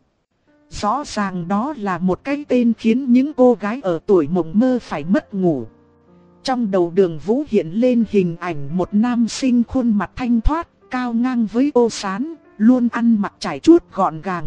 Rõ ràng đó là một cái tên khiến những cô gái ở tuổi mộng mơ phải mất ngủ. Trong đầu Đường Vũ hiện lên hình ảnh một nam sinh khuôn mặt thanh thoát, cao ngang với Tô Sán, luôn ăn mặc trải chuốt gọn gàng.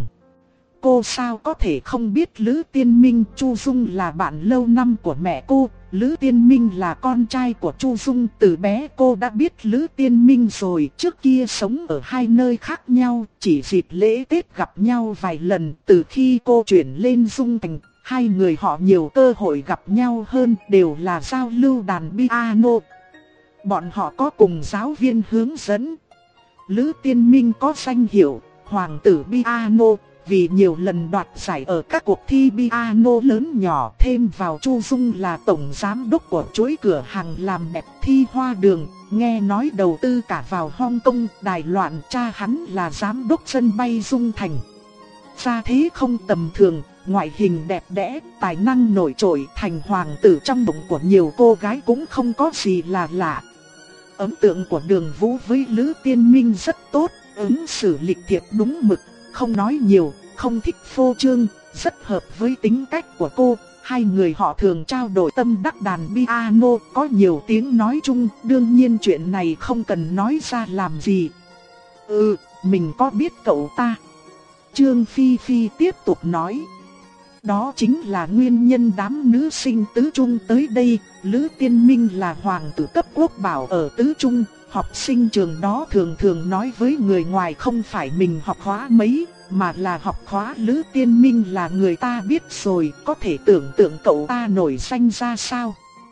Cô sao có thể không biết Lữ Tiên Minh? Chu Dung là bạn lâu năm của mẹ cô, Lữ Tiên Minh là con trai của Chu Dung. Từ bé cô đã biết Lữ Tiên Minh rồi, trước kia sống ở hai nơi khác nhau, chỉ dịp lễ Tết gặp nhau vài lần. Từ khi cô chuyển lên Dung Thành, hai người họ nhiều cơ hội gặp nhau hơn, đều là giao lưu đàn piano. Bọn họ có cùng giáo viên hướng dẫn. Lữ Tiên Minh có danh hiệu Hoàng tử piano, vì nhiều lần đoạt giải ở các cuộc thi piano lớn nhỏ. Thêm vào Chu Dung là tổng giám đốc của chuỗi cửa hàng làm đẹp Thi Hoa Đường, nghe nói đầu tư cả vào Hong Kong, Đài Loan. Cha hắn là giám đốc sân bay Dung Thành. Gia thế không tầm thường, ngoại hình đẹp đẽ, tài năng nổi trội, thành hoàng tử trong bụng của nhiều cô gái cũng không có gì là lạ. Ấn tượng của Đường Vũ với Lữ Tiên Minh rất tốt, ứng xử lịch thiệp đúng mực, không nói nhiều, không thích phô trương, rất hợp với tính cách của cô. Hai người họ thường trao đổi tâm đắc đàn piano, có nhiều tiếng nói chung, đương nhiên chuyện này không cần nói ra làm gì. Ừ, mình có biết cậu ta. Trương Phi Phi tiếp tục nói. Đó chính là nguyên nhân đám nữ sinh Tứ Trung tới đây. Lữ Tiên Minh là hoàng tử cấp quốc bảo ở Tứ Trung. Học sinh trường đó thường thường nói với người ngoài không phải mình học khóa mấy, mà là học khóa Lữ Tiên Minh là người ta biết rồi. Có thể tưởng tượng cậu ta nổi danh ra sao.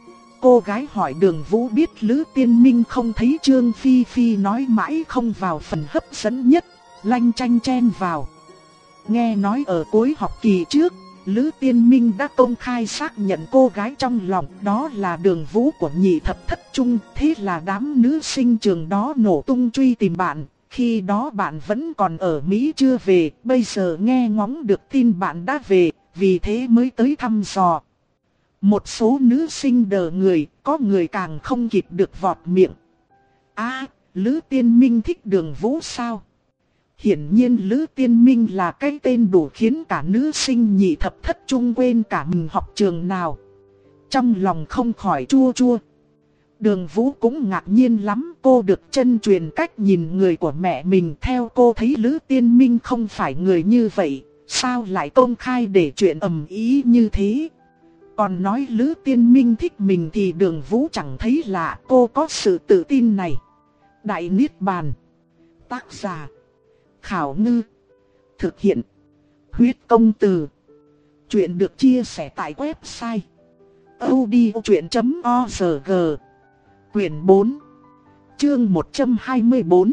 Cô gái hỏi Đường Vũ biết Lữ Tiên Minh không, thấy Trương Phi Phi nói mãi không vào phần hấp dẫn nhất, lanh chanh chen vào. Nghe nói ở cuối học kỳ trước, Lữ Tiên Minh đã công khai xác nhận cô gái trong lòng đó là Đường Vũ của nhị thập thất trung. Thế là đám nữ sinh trường đó nổ tung truy tìm bạn. Khi đó bạn vẫn còn ở Mỹ chưa về, bây giờ nghe ngóng được tin bạn đã về, vì thế mới tới thăm dò. Một số nữ sinh đờ người, có người càng không kịp được vọt miệng. À, Lữ Tiên Minh thích Đường Vũ sao? Hiển nhiên Lữ Tiên Minh là cái tên đủ khiến cả nữ sinh nhị thập thất trung quên cả mình học trường nào. Trong lòng không khỏi chua chua. Đường Vũ cũng ngạc nhiên lắm, cô được chân truyền cách nhìn người của mẹ mình. Theo cô thấy Lữ Tiên Minh không phải người như vậy, sao lại công khai để chuyện ầm ĩ như thế. Còn nói Lữ Tiên Minh thích mình thì Đường Vũ chẳng thấy lạ, cô có sự tự tin này. Đại Niết Bàn. Tác giả Khảo Ngư. Thực hiện Huyết Công Từ. Chuyện được chia sẻ tại website audiochuyện chấm org. Quyển bốn, chương một trăm hai mươi bốn.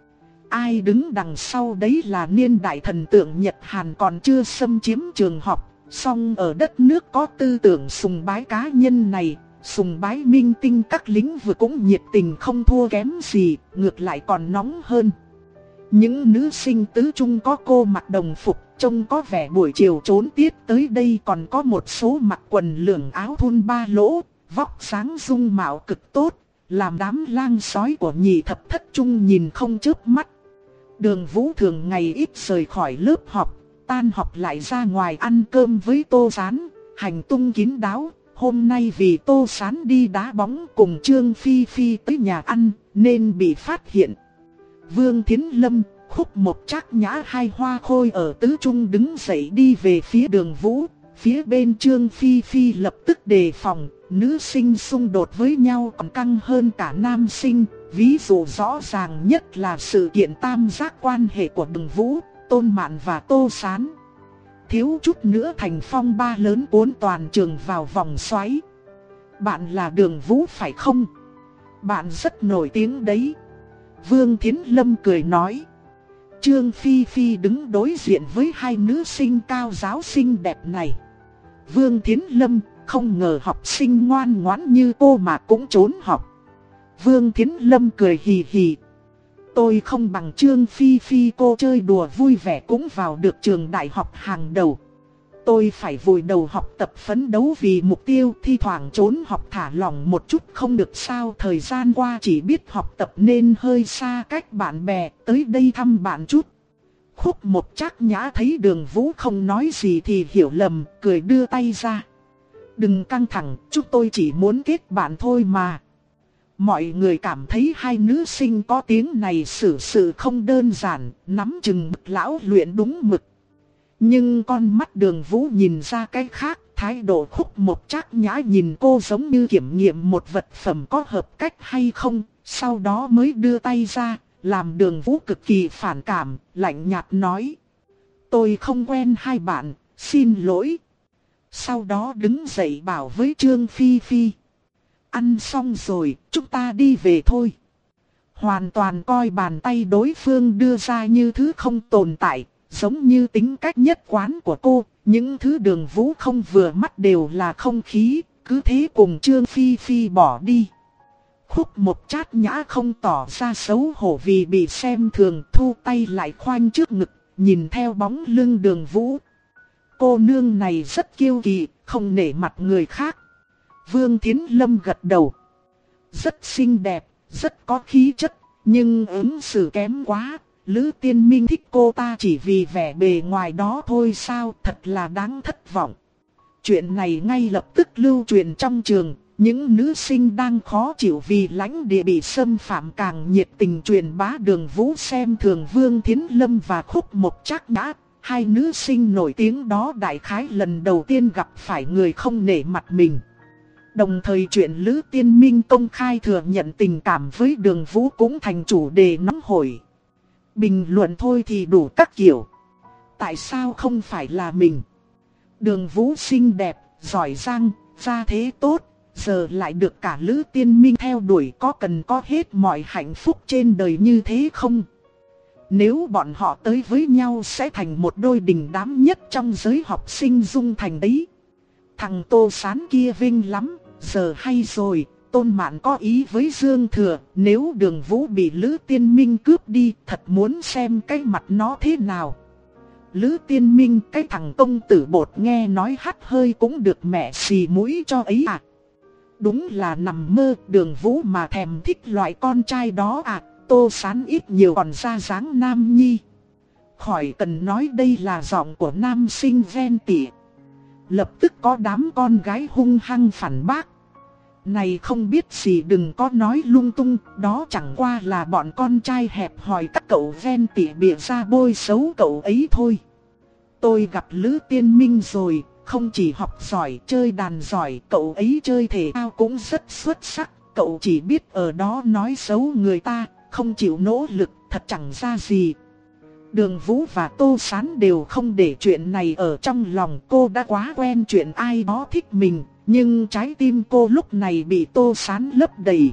Ai đứng đằng sau đấy là niên đại thần tượng Nhật Hàn còn chưa xâm chiếm trường học. Song ở đất nước có tư tưởng sùng bái cá nhân này, sùng bái minh tinh các lĩnh vực cũng nhiệt tình không thua kém gì, ngược lại còn nóng hơn. Những nữ sinh Tứ Trung có cô mặc đồng phục, trông có vẻ buổi chiều trốn tiết tới đây, còn có một số mặc quần lửng áo thun ba lỗ, vóc sáng dung mạo cực tốt, làm đám lang sói của nhị thập thất trung nhìn không chớp mắt. Đường Vũ thường ngày ít rời khỏi lớp học, tan học lại ra ngoài ăn cơm với Tô Sán, hành tung kín đáo. Hôm nay vì Tô Sán đi đá bóng cùng Trương Phi Phi tới nhà ăn, nên bị phát hiện. Vương Thiến Lâm, Khúc Mộc Trác Nhã hai hoa khôi ở Tứ Trung đứng dậy đi về phía Đường Vũ, Phía bên Trương Phi Phi lập tức đề phòng, nữ sinh xung đột với nhau còn căng hơn cả nam sinh. Ví dụ rõ ràng nhất là sự kiện tam giác quan hệ của Đường Vũ, Tôn Mạn và Tô Sán. Thiếu chút nữa thành phong ba lớn cuốn toàn trường vào vòng xoáy. Bạn là Đường Vũ phải không? Bạn rất nổi tiếng đấy. Vương Thiến Lâm cười nói. Trương Phi Phi đứng đối diện với hai nữ sinh cao giáo xinh đẹp này. Vương Thiến Lâm, không ngờ học sinh ngoan ngoãn như cô mà cũng trốn học. Vương Thiến Lâm cười hì hì. Tôi không bằng Trương Phi Phi, cô chơi đùa vui vẻ cũng vào được trường đại học hàng đầu. Tôi phải vùi đầu học tập phấn đấu vì mục tiêu, thi thoảng trốn học thả lỏng một chút không được sao. Thời gian qua chỉ biết học tập nên hơi xa cách bạn bè, tới đây thăm bạn chút. Khúc Một Trác Nhã thấy Đường Vũ không nói gì thì hiểu lầm, cười đưa tay ra. Đừng căng thẳng, chúng tôi chỉ muốn kết bạn thôi mà. Mọi người cảm thấy hai nữ sinh có tiếng này xử sự không đơn giản, nắm chừng mực lão luyện đúng mực. Nhưng con mắt Đường Vũ nhìn ra cái khác, thái độ Khúc Một Trác Nhã nhìn cô giống như kiểm nghiệm một vật phẩm có hợp cách hay không, sau đó mới đưa tay ra, làm Đường Vũ cực kỳ phản cảm, lạnh nhạt nói. Tôi không quen hai bạn, xin lỗi. Sau đó đứng dậy bảo với Trương Phi Phi. Ăn xong rồi, chúng ta đi về thôi. Hoàn toàn coi bàn tay đối phương đưa ra như thứ không tồn tại, giống như tính cách nhất quán của cô. Những thứ Đường Vũ không vừa mắt đều là không khí, cứ thế cùng Trương Phi Phi bỏ đi. Khúc Một Trác Nhã không tỏ ra xấu hổ vì bị xem thường, thu tay lại khoanh trước ngực, nhìn theo bóng lưng Đường Vũ. Cô nương này rất kiêu kỳ, không nể mặt người khác. Vương Thiến Lâm gật đầu. Rất xinh đẹp, rất có khí chất, nhưng ứng xử kém quá. Lữ Tiên Minh thích cô ta chỉ vì vẻ bề ngoài đó thôi sao, thật là đáng thất vọng. Chuyện này ngay lập tức lưu truyền trong trường. Những nữ sinh đang khó chịu vì lãnh địa bị xâm phạm càng nhiệt tình truyền bá Đường Vũ xem thường Vương Thiến Lâm và Khúc Một Trác Nhã. Hai nữ sinh nổi tiếng đó đại khái lần đầu tiên gặp phải người không nể mặt mình. Đồng thời chuyện Lữ Tiên Minh công khai thừa nhận tình cảm với Đường Vũ cũng thành chủ đề nóng hổi. Bình luận thôi thì đủ các kiểu. Tại sao không phải là mình? Đường Vũ xinh đẹp, giỏi giang, gia thế tốt, giờ lại được cả Lữ Tiên Minh theo đuổi, có cần có hết mọi hạnh phúc trên đời như thế không? Nếu bọn họ tới với nhau sẽ thành một đôi đình đám nhất trong giới học sinh Dung Thành đấy. Thằng Tô Sán kia vinh lắm, giờ hay rồi, Tôn Mạn có ý với Dương Thừa, nếu Đường Vũ bị Lữ Tiên Minh cướp đi, thật muốn xem cái mặt nó thế nào. Lữ Tiên Minh, cái thằng công tử bột nghe nói hắt hơi cũng được mẹ xì mũi cho ấy à. Đúng là nằm mơ, Đường Vũ mà thèm thích loại con trai đó à. Tô Sán ít nhiều còn ra dáng nam nhi. Khỏi cần nói đây là giọng của nam sinh ven tỉ. Lập tức có đám con gái hung hăng phản bác. Này không biết gì đừng có nói lung tung, đó chẳng qua là bọn con trai hẹp hòi các cậu ven tỉ bịa ra bôi xấu cậu ấy thôi. Tôi gặp Lữ Tiên Minh rồi, không chỉ học giỏi, chơi đàn giỏi, cậu ấy chơi thể thao cũng rất xuất sắc. Cậu chỉ biết ở đó nói xấu người ta, không chịu nỗ lực, thật chẳng ra gì. Đường Vũ và Tô Sán đều không để chuyện này ở trong lòng, cô đã quá quen chuyện ai đó thích mình, nhưng trái tim cô lúc này bị Tô Sán lấp đầy.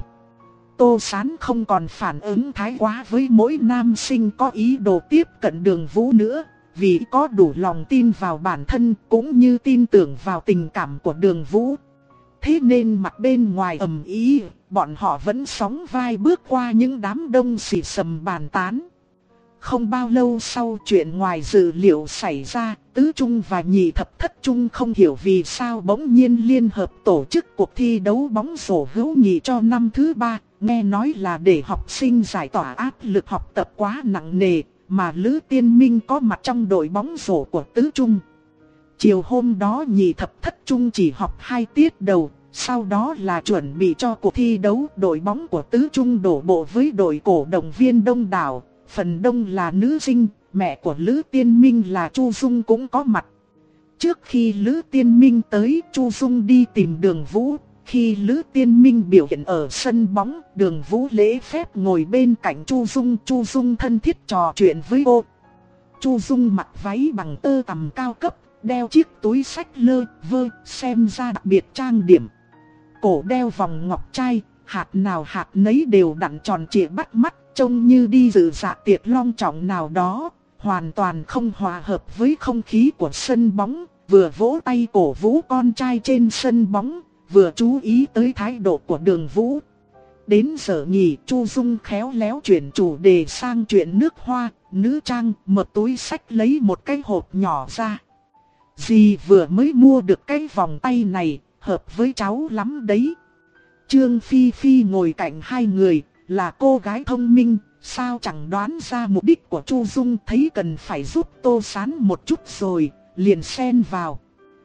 Tô Sán không còn phản ứng thái quá với mỗi nam sinh có ý đồ tiếp cận Đường Vũ nữa, vì có đủ lòng tin vào bản thân cũng như tin tưởng vào tình cảm của Đường Vũ. Thế nên mặt bên ngoài ầm ĩ, bọn họ vẫn sóng vai bước qua những đám đông xì xầm bàn tán. Không bao lâu sau chuyện ngoài dự liệu xảy ra, Tứ Trung và Nhị Thập Thất Trung không hiểu vì sao bỗng nhiên liên hợp tổ chức cuộc thi đấu bóng rổ hữu nghị cho năm thứ ba, nghe nói là để học sinh giải tỏa áp lực học tập quá nặng nề, mà Lữ Tiên Minh có mặt trong đội bóng rổ của Tứ Trung. Chiều hôm đó Nhị Thập Thất Trung chỉ học hai tiết đầu, sau đó là chuẩn bị cho cuộc thi đấu. Đội bóng của Tứ Trung đổ bộ với đội cổ động viên đông đảo, phần đông là nữ sinh, mẹ của Lữ Tiên Minh là Chu Dung cũng có mặt. Trước khi Lữ Tiên Minh tới, Chu Dung đi tìm Đường Vũ. Khi Lữ Tiên Minh biểu hiện ở sân bóng, Đường Vũ lễ phép ngồi bên cạnh Chu Dung. Chu Dung thân thiết trò chuyện với cô. Chu Dung mặc váy bằng tơ tằm cao cấp, đeo chiếc túi xách lơ vơ, xem ra đặc biệt trang điểm. Cổ đeo vòng ngọc trai, hạt nào hạt nấy đều đặn tròn trịa bắt mắt, trông như đi dự dạ tiệc long trọng nào đó, hoàn toàn không hòa hợp với không khí của sân bóng. Vừa vỗ tay cổ vũ con trai trên sân bóng, vừa chú ý tới thái độ của Đường Vũ. Đến giờ nghỉ, Chu Dung khéo léo chuyển chủ đề sang chuyện nước hoa, nữ trang, mở túi xách lấy một cái hộp nhỏ ra. Dì vừa mới mua được cái vòng tay này, hợp với cháu lắm đấy. Trương Phi Phi ngồi cạnh hai người, là cô gái thông minh, sao chẳng đoán ra mục đích của Chu Dung, thấy cần phải giúp tô sán một chút rồi, liền xen vào.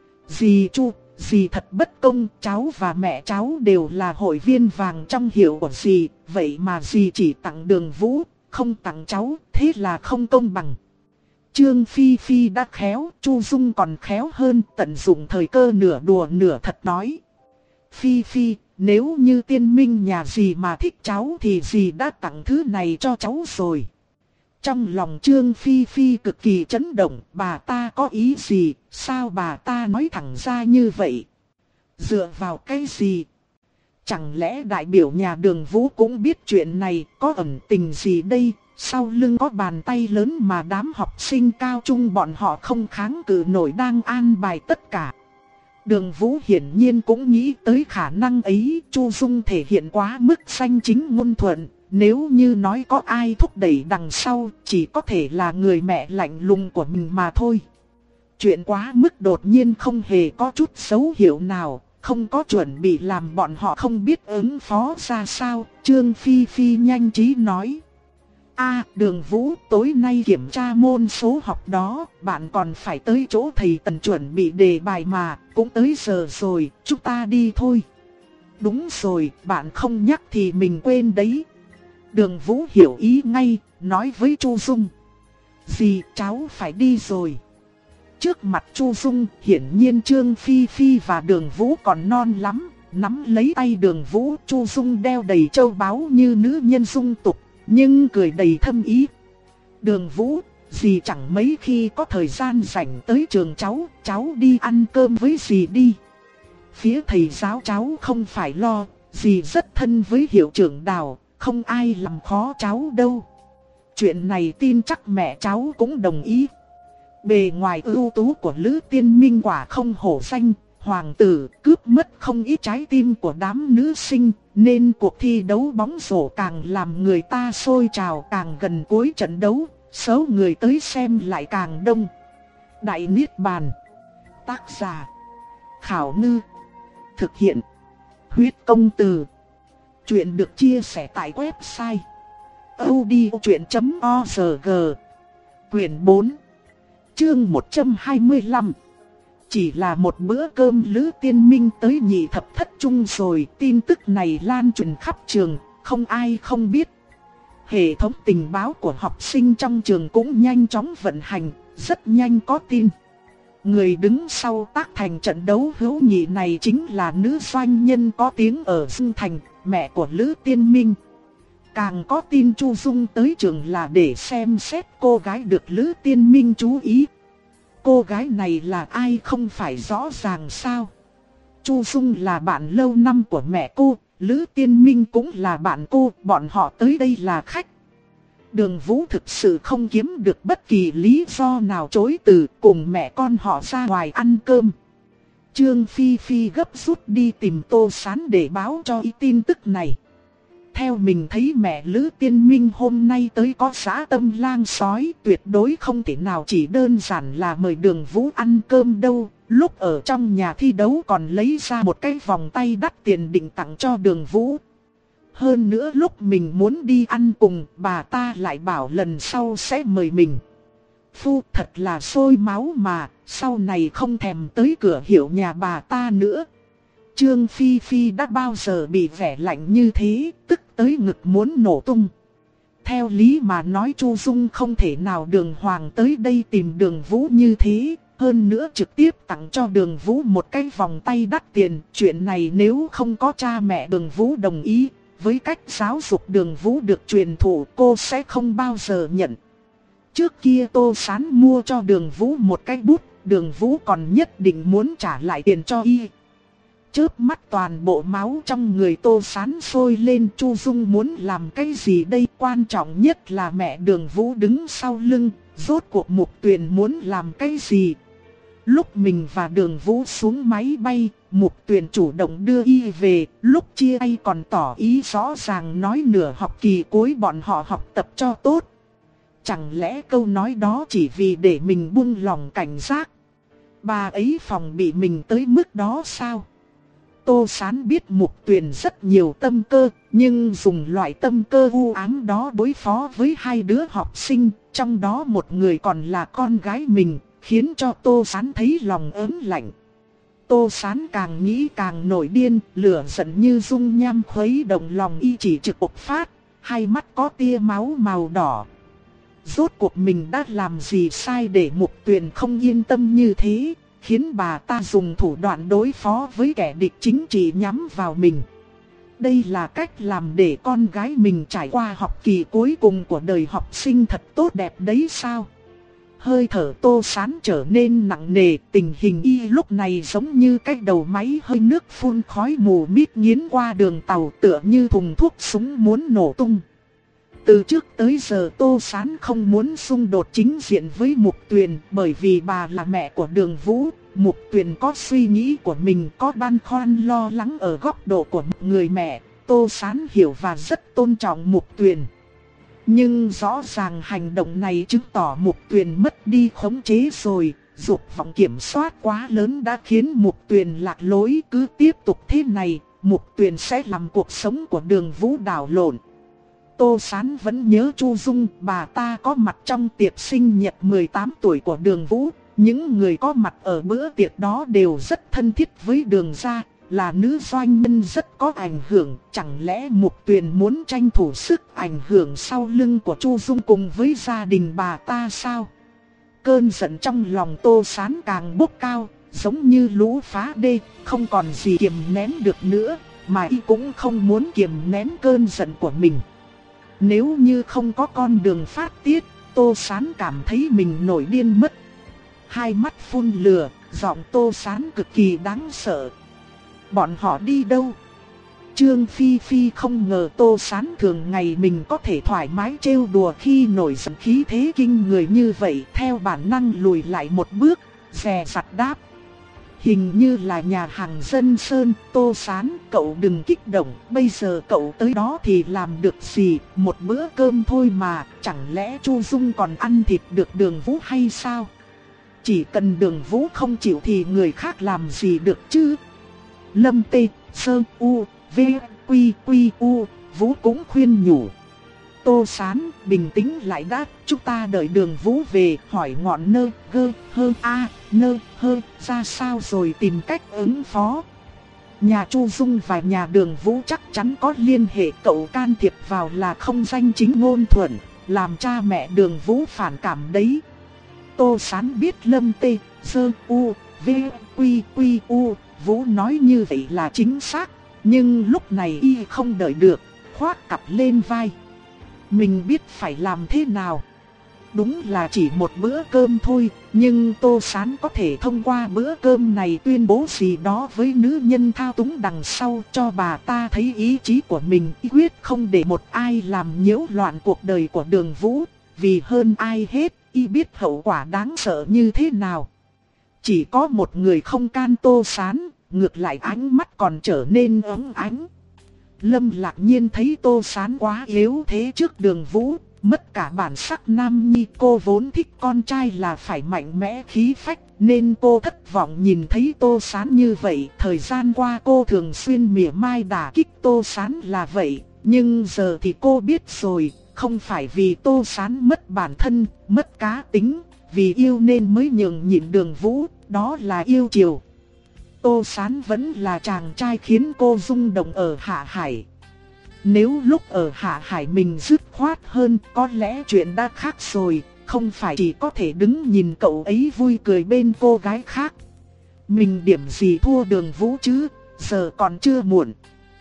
Dì Chu, dì thật bất công, cháu và mẹ cháu đều là hội viên vàng trong hiệu của dì, vậy mà dì chỉ tặng Đường Vũ, không tặng cháu, thế là không công bằng. Trương Phi Phi đã khéo, Chu Dung còn khéo hơn, tận dụng thời cơ nửa đùa nửa thật nói. Phi Phi, nếu như Tiên Minh nhà dì mà thích cháu thì dì đã tặng thứ này cho cháu rồi. Trong lòng Trương Phi Phi cực kỳ chấn động, bà ta có ý gì, sao bà ta nói thẳng ra như vậy? Dựa vào cái gì? Chẳng lẽ đại biểu nhà Đường Vũ cũng biết chuyện này, có ẩn tình gì đây? Sau lưng có bàn tay lớn mà đám học sinh cao trung bọn họ không kháng cự nổi đang an bài tất cả. Đường Vũ hiển nhiên cũng nghĩ tới khả năng ấy, Chu Dung thể hiện quá mức danh chính ngôn thuận. Nếu như nói có ai thúc đẩy đằng sau, chỉ có thể là người mẹ lạnh lùng của mình mà thôi. Chuyện quá mức đột nhiên không hề có chút dấu hiệu nào, không có chuẩn bị làm bọn họ không biết ứng phó ra sao. Trương Phi Phi nhanh trí nói. A, Đường Vũ, tối nay kiểm tra môn số học đó, bạn còn phải tới chỗ thầy Tần chuẩn bị đề bài mà, cũng tới giờ rồi, chúng ta đi thôi. Đúng rồi, bạn không nhắc thì mình quên đấy. Đường Vũ hiểu ý ngay, nói với Chu Dung. Dì, cháu phải đi rồi. Trước mặt Chu Dung, hiển nhiên Trương Phi Phi và Đường Vũ còn non lắm, nắm lấy tay Đường Vũ, Chu Dung đeo đầy châu báu như nữ nhân dung tục, nhưng cười đầy thâm ý. Đường Vũ, dì chẳng mấy khi có thời gian rảnh tới trường cháu, cháu đi ăn cơm với dì đi. Phía thầy giáo cháu không phải lo, dì rất thân với hiệu trưởng Đào, không ai làm khó cháu đâu. Chuyện này tin chắc mẹ cháu cũng đồng ý. Bề ngoài ưu tú của Lữ Tiên Minh quả không hổ danh, hoàng tử cướp mất không ít trái tim của đám nữ sinh, nên cuộc thi đấu bóng rổ càng làm người ta sôi trào, càng gần cuối trận đấu, số người tới xem lại càng đông. Đại Niết Bàn. Tác giả Khảo Ngư. Thực hiện Huyết Công Từ. Chuyện được chia sẻ tại website audiochuyện chấm org. Quyển bốn, chương một trăm hai mươi lăm. Chỉ là một bữa cơm Lữ Tiên Minh tới nhị thập thất trung rồi, tin tức này lan truyền khắp trường, không ai không biết. Hệ thống tình báo của học sinh trong trường cũng nhanh chóng vận hành, rất nhanh có tin. Người đứng sau tác thành trận đấu hữu nghị này chính là nữ doanh nhân có tiếng ở Dương Thành, mẹ của Lữ Tiên Minh. Càng có tin Chu Dung tới trường là để xem xét cô gái được Lữ Tiên Minh chú ý. Cô gái này là ai không phải rõ ràng sao? Chu Dung là bạn lâu năm của mẹ cô, Lữ Tiên Minh cũng là bạn cô, bọn họ tới đây là khách. Đường Vũ thực sự không kiếm được bất kỳ lý do nào chối từ, cùng mẹ con họ ra ngoài ăn cơm. Trương Phi Phi gấp rút đi tìm Tô Sán để báo cho ý tin tức này. Theo mình thấy mẹ Lữ Tiên Minh hôm nay tới có dã tâm lang sói, tuyệt đối không thể nào chỉ đơn giản là mời Đường Vũ ăn cơm đâu. Lúc ở trong nhà thi đấu còn lấy ra một cái vòng tay đắt tiền định tặng cho Đường Vũ. Hơn nữa lúc mình muốn đi ăn cùng, bà ta lại bảo lần sau sẽ mời mình. Phu, thật là sôi máu mà, sau này không thèm tới cửa hiệu nhà bà ta nữa. Trương Phi Phi đã bao giờ bị vẻ lạnh như thế, tức tới ngực muốn nổ tung. Theo lý mà nói Chu Dung không thể nào đường hoàng tới đây tìm Đường Vũ như thế, Hơn nữa trực tiếp tặng cho Đường Vũ một cái vòng tay đắt tiền. Chuyện này nếu không có cha mẹ Đường Vũ đồng ý, với cách giáo dục Đường Vũ được truyền thụ, cô sẽ không bao giờ nhận. Trước kia Tô Sán mua cho Đường Vũ một cái bút, Đường Vũ còn nhất định muốn trả lại tiền cho y. Chớp mắt toàn bộ máu trong người Tô Sán sôi lên. Chu Dung muốn làm cái gì đây? Quan trọng nhất là mẹ Đường Vũ đứng sau lưng. Rốt cuộc Mục Tuyền muốn làm cái gì? Lúc mình và Đường Vũ xuống máy bay, Mục Tuyền chủ động đưa y về. Lúc chia tay còn tỏ ý rõ ràng nói nửa học kỳ cuối bọn họ học tập cho tốt. Chẳng lẽ câu nói đó chỉ vì để mình buông lòng cảnh giác? Bà ấy phòng bị mình tới mức đó sao? Tô Sán biết Mục Tuyền rất nhiều tâm cơ, nhưng dùng loại tâm cơ u ám đó đối phó với hai đứa học sinh, trong đó một người còn là con gái mình, khiến cho Tô Sán thấy lòng ớn lạnh. Tô Sán càng nghĩ càng nổi điên, lửa giận như dung nham khuấy động lòng y chỉ trực bộc phát, hai mắt có tia máu màu đỏ. Rốt cuộc mình đã làm gì sai để Mục Tuyền không yên tâm như thế, khiến bà ta dùng thủ đoạn đối phó với kẻ địch chính trị nhắm vào mình. Đây là cách làm để con gái mình trải qua học kỳ cuối cùng của đời học sinh thật tốt đẹp đấy sao? Hơi thở Tô Sán trở nên nặng nề, tình hình y lúc này giống như cái đầu máy hơi nước phun khói mù mịt nghiến qua đường tàu, tựa như thùng thuốc súng muốn nổ tung. Từ trước tới giờ Tô Sán không muốn xung đột chính diện với Mục Tuyền, bởi vì bà là mẹ của Đường Vũ. Mục Tuyền có suy nghĩ của mình, có băn khoăn lo lắng ở góc độ của một người mẹ. Tô Sán hiểu và rất tôn trọng Mục Tuyền. Nhưng rõ ràng hành động này chứng tỏ Mục Tuyền mất đi khống chế rồi. Dục vọng kiểm soát quá lớn đã khiến Mục Tuyền lạc lối. Cứ tiếp tục thế này, Mục Tuyền sẽ làm cuộc sống của Đường Vũ đảo lộn. Tô Sán vẫn nhớ Chu Dung, bà ta có mặt trong tiệc sinh nhật mười tám tuổi của Đường Vũ. Những người có mặt ở bữa tiệc đó đều rất thân thiết với Đường gia, là nữ doanh nhân rất có ảnh hưởng. Chẳng lẽ Mục Tuyền muốn tranh thủ sức ảnh hưởng sau lưng của Chu Dung cùng với gia đình bà ta sao? Cơn giận trong lòng Tô Sán càng bốc cao, giống như lũ phá đê, không còn gì kiềm nén được nữa, mà y cũng không muốn kiềm nén cơn giận của mình. Nếu như không có con đường phát tiết, Tô Sán cảm thấy mình nổi điên mất. Hai mắt phun lửa, giọng Tô Sán cực kỳ đáng sợ. Bọn họ đi đâu? Trương Phi Phi không ngờ Tô Sán thường ngày mình có thể thoải mái trêu đùa khi nổi giận khí thế kinh người như vậy, theo bản năng lùi lại một bước, dè dặt đáp. Hình như là nhà hàng Dân Sơn. Tô Sán, cậu đừng kích động, bây giờ cậu tới đó thì làm được gì, một bữa cơm thôi mà, chẳng lẽ Chu Dung còn ăn thịt được Đường Vũ hay sao? Chỉ cần Đường Vũ không chịu thì người khác làm gì được chứ? Lâm Tê, Sơ, U, V, Quy, Quy, U, Vũ cũng khuyên nhủ. Tô Sán, bình tĩnh lại đã, chúng ta đợi Đường Vũ về, hỏi ngọn nơ, gơ, hơ, a, nơ, hơ, ra sao rồi tìm cách ứng phó. Nhà Chu Dung và nhà Đường Vũ chắc chắn có liên hệ, cậu can thiệp vào là không danh chính ngôn thuận, làm cha mẹ Đường Vũ phản cảm đấy. Tô Sán biết Lâm Tê, Sơ, U, V, Quy, Quy, U, Vũ nói như vậy là chính xác, nhưng lúc này y không đợi được, khoác cặp lên vai. Mình biết phải làm thế nào. Đúng là chỉ một bữa cơm thôi, nhưng Tô Sán có thể thông qua bữa cơm này tuyên bố gì đó với nữ nhân thao túng đằng sau, cho bà ta thấy ý chí của mình, quyết không để một ai làm nhiễu loạn cuộc đời của Đường Vũ, vì hơn ai hết, y biết hậu quả đáng sợ như thế nào. Chỉ có một người không can Tô Sán, ngược lại ánh mắt còn trở nên óng ánh. Lâm Lạc Nhiên thấy Tô Sán quá yếu thế trước Đường Vũ, mất cả bản sắc nam nhi, cô vốn thích con trai là phải mạnh mẽ khí phách, nên cô thất vọng nhìn thấy Tô Sán như vậy. Thời gian qua cô thường xuyên mỉa mai đả kích Tô Sán là vậy, nhưng giờ thì cô biết rồi, không phải vì Tô Sán mất bản thân, mất cá tính, vì yêu nên mới nhường nhịn Đường Vũ, đó là yêu chiều. Tô Sán vẫn là chàng trai khiến cô rung động ở Hạ Hải. Nếu lúc ở Hạ Hải mình dứt khoát hơn, có lẽ chuyện đã khác rồi, không phải chỉ có thể đứng nhìn cậu ấy vui cười bên cô gái khác. Mình điểm gì thua Đường Vũ chứ, giờ còn chưa muộn.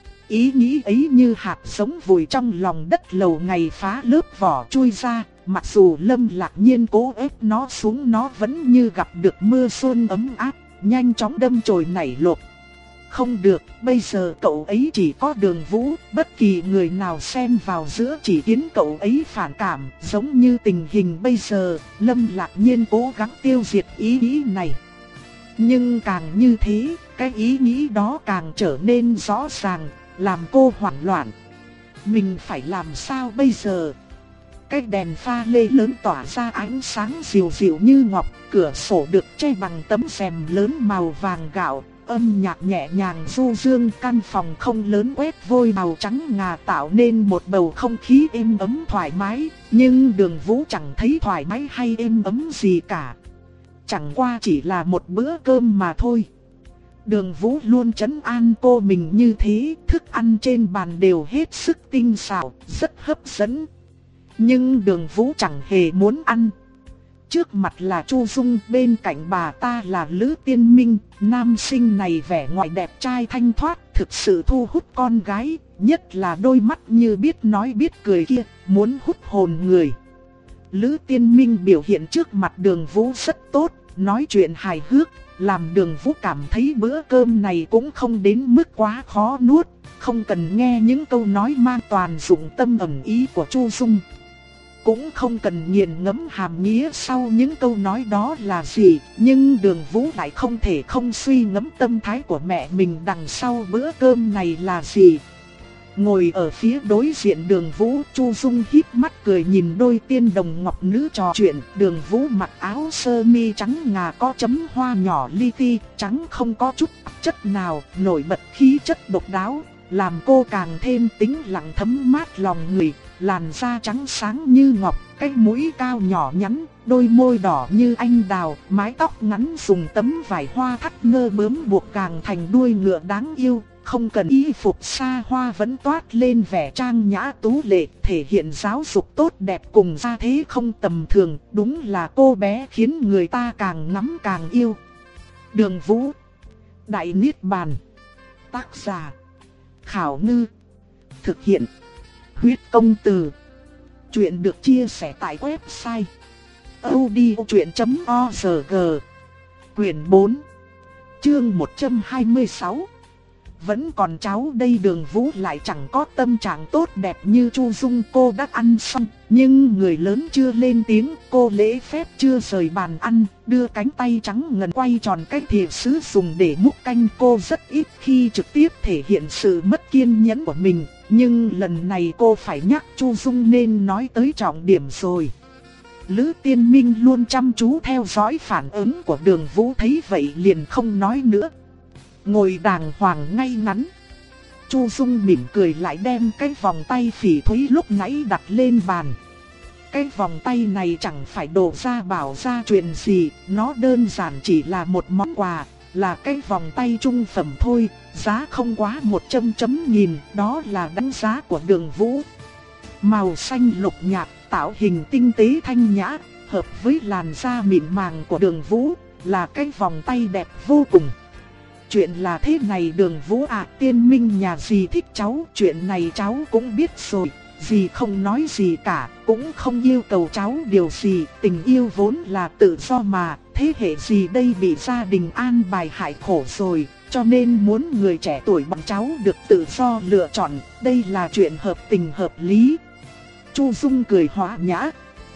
Ý nghĩ ấy như hạt giống vùi trong lòng đất lâu ngày phá lớp vỏ chui ra. Mặc dù Lâm Lạc Nhiên cố ép nó xuống, nó vẫn như gặp được mưa xuân ấm áp, nhanh chóng đâm chồi nảy lột. Không được, bây giờ cậu ấy chỉ có Đường Vũ, bất kỳ người nào xen vào giữa chỉ khiến cậu ấy phản cảm. Giống như tình hình bây giờ, Lâm Lạc Nhiên cố gắng tiêu diệt ý nghĩ này. Nhưng càng như thế, cái ý nghĩ đó càng trở nên rõ ràng, làm cô hoảng loạn. Mình phải làm sao bây giờ? Cái đèn pha lê lớn tỏa ra ánh sáng dịu dịu như ngọc, cửa sổ được che bằng tấm rèm lớn màu vàng gạo, âm nhạc nhẹ nhàng du dương, căn phòng không lớn quét vôi màu trắng ngà tạo nên một bầu không khí êm ấm thoải mái, nhưng Đường Vũ chẳng thấy thoải mái hay êm ấm gì cả. Chẳng qua chỉ là một bữa cơm mà thôi. Đường Vũ luôn trấn an cô mình như thế, thức ăn trên bàn đều hết sức tinh xảo, rất hấp dẫn. Nhưng Đường Vũ chẳng hề muốn ăn. Trước mặt là Chu Dung, bên cạnh bà ta là Lữ Tiên Minh. Nam sinh này vẻ ngoài đẹp trai thanh thoát, thực sự thu hút con gái, nhất là đôi mắt như biết nói biết cười kia, muốn hút hồn người. Lữ Tiên Minh biểu hiện trước mặt Đường Vũ rất tốt, nói chuyện hài hước, làm Đường Vũ cảm thấy bữa cơm này cũng không đến mức quá khó nuốt, không cần nghe những câu nói mang toàn dụng tâm ẩn ý của Chu Dung. Cũng không cần nghiền ngẫm hàm nghĩa sau những câu nói đó là gì, nhưng Đường Vũ lại không thể không suy ngẫm tâm thái của mẹ mình đằng sau bữa cơm này là gì. Ngồi ở phía đối diện Đường Vũ, Chu Dung híp mắt cười nhìn đôi tiên đồng ngọc nữ trò chuyện. Đường Vũ mặc áo sơ mi trắng ngà có chấm hoa nhỏ li ti, trắng không có chút chất nào, nổi bật khí chất độc đáo, làm cô càng thêm tĩnh lặng thấm mát lòng người. Làn da trắng sáng như ngọc, cái mũi cao nhỏ nhắn, đôi môi đỏ như anh đào, mái tóc ngắn dùng tấm vải hoa thắt ngơ bướm buộc càng thành đuôi ngựa đáng yêu. Không cần y phục xa hoa vẫn toát lên vẻ trang nhã tú lệ, thể hiện giáo dục tốt đẹp cùng gia thế không tầm thường. Đúng là cô bé khiến người ta càng ngắm càng yêu. Đường Vũ, Đại Niết Bàn. Tác giả Khảo Ngư. Thực hiện Huyết Công Từ. Chuyện được chia sẻ tại website audiochuyện chấm org. Quyển bốn, chương một trăm hai mươi sáu. Vẫn còn cháu đây. Đường Vũ lại chẳng có tâm trạng tốt đẹp như Chu Dung. Cô đã ăn xong, nhưng người lớn chưa lên tiếng. Cô lễ phép chưa rời bàn ăn, đưa cánh tay trắng ngần quay tròn cái thìa sứ dùng để múc canh. Cô rất ít khi trực tiếp thể hiện sự mất kiên nhẫn của mình, nhưng lần này cô phải nhắc Chu Dung nên nói tới trọng điểm rồi. Lữ Tiên Minh luôn chăm chú theo dõi phản ứng của Đường Vũ, thấy vậy liền không nói nữa, ngồi đàng hoàng ngay ngắn. Chu Dung mỉm cười lại đem cái vòng tay phỉ thúy lúc nãy đặt lên bàn. Cái vòng tay này chẳng phải đồ gia bảo gia truyền gì, nó đơn giản chỉ là một món quà, là cái vòng tay trung phẩm thôi, giá không quá một trăm chấm nghìn, đó là đánh giá của Đường Vũ. Màu xanh lục nhạt, tạo hình tinh tế thanh nhã, hợp với làn da mịn màng của Đường Vũ, là cái vòng tay đẹp vô cùng. Chuyện là thế này Đường Vũ à, Tiên Minh nhà dì thích cháu, chuyện này cháu cũng biết rồi. Dì không nói gì cả, cũng không yêu cầu cháu điều gì, tình yêu vốn là tự do mà. Thế hệ dì đây bị gia đình an bài hại khổ rồi, cho nên muốn người trẻ tuổi bọn cháu được tự do lựa chọn, đây là chuyện hợp tình hợp lý. Chu Dung cười hòa nhã.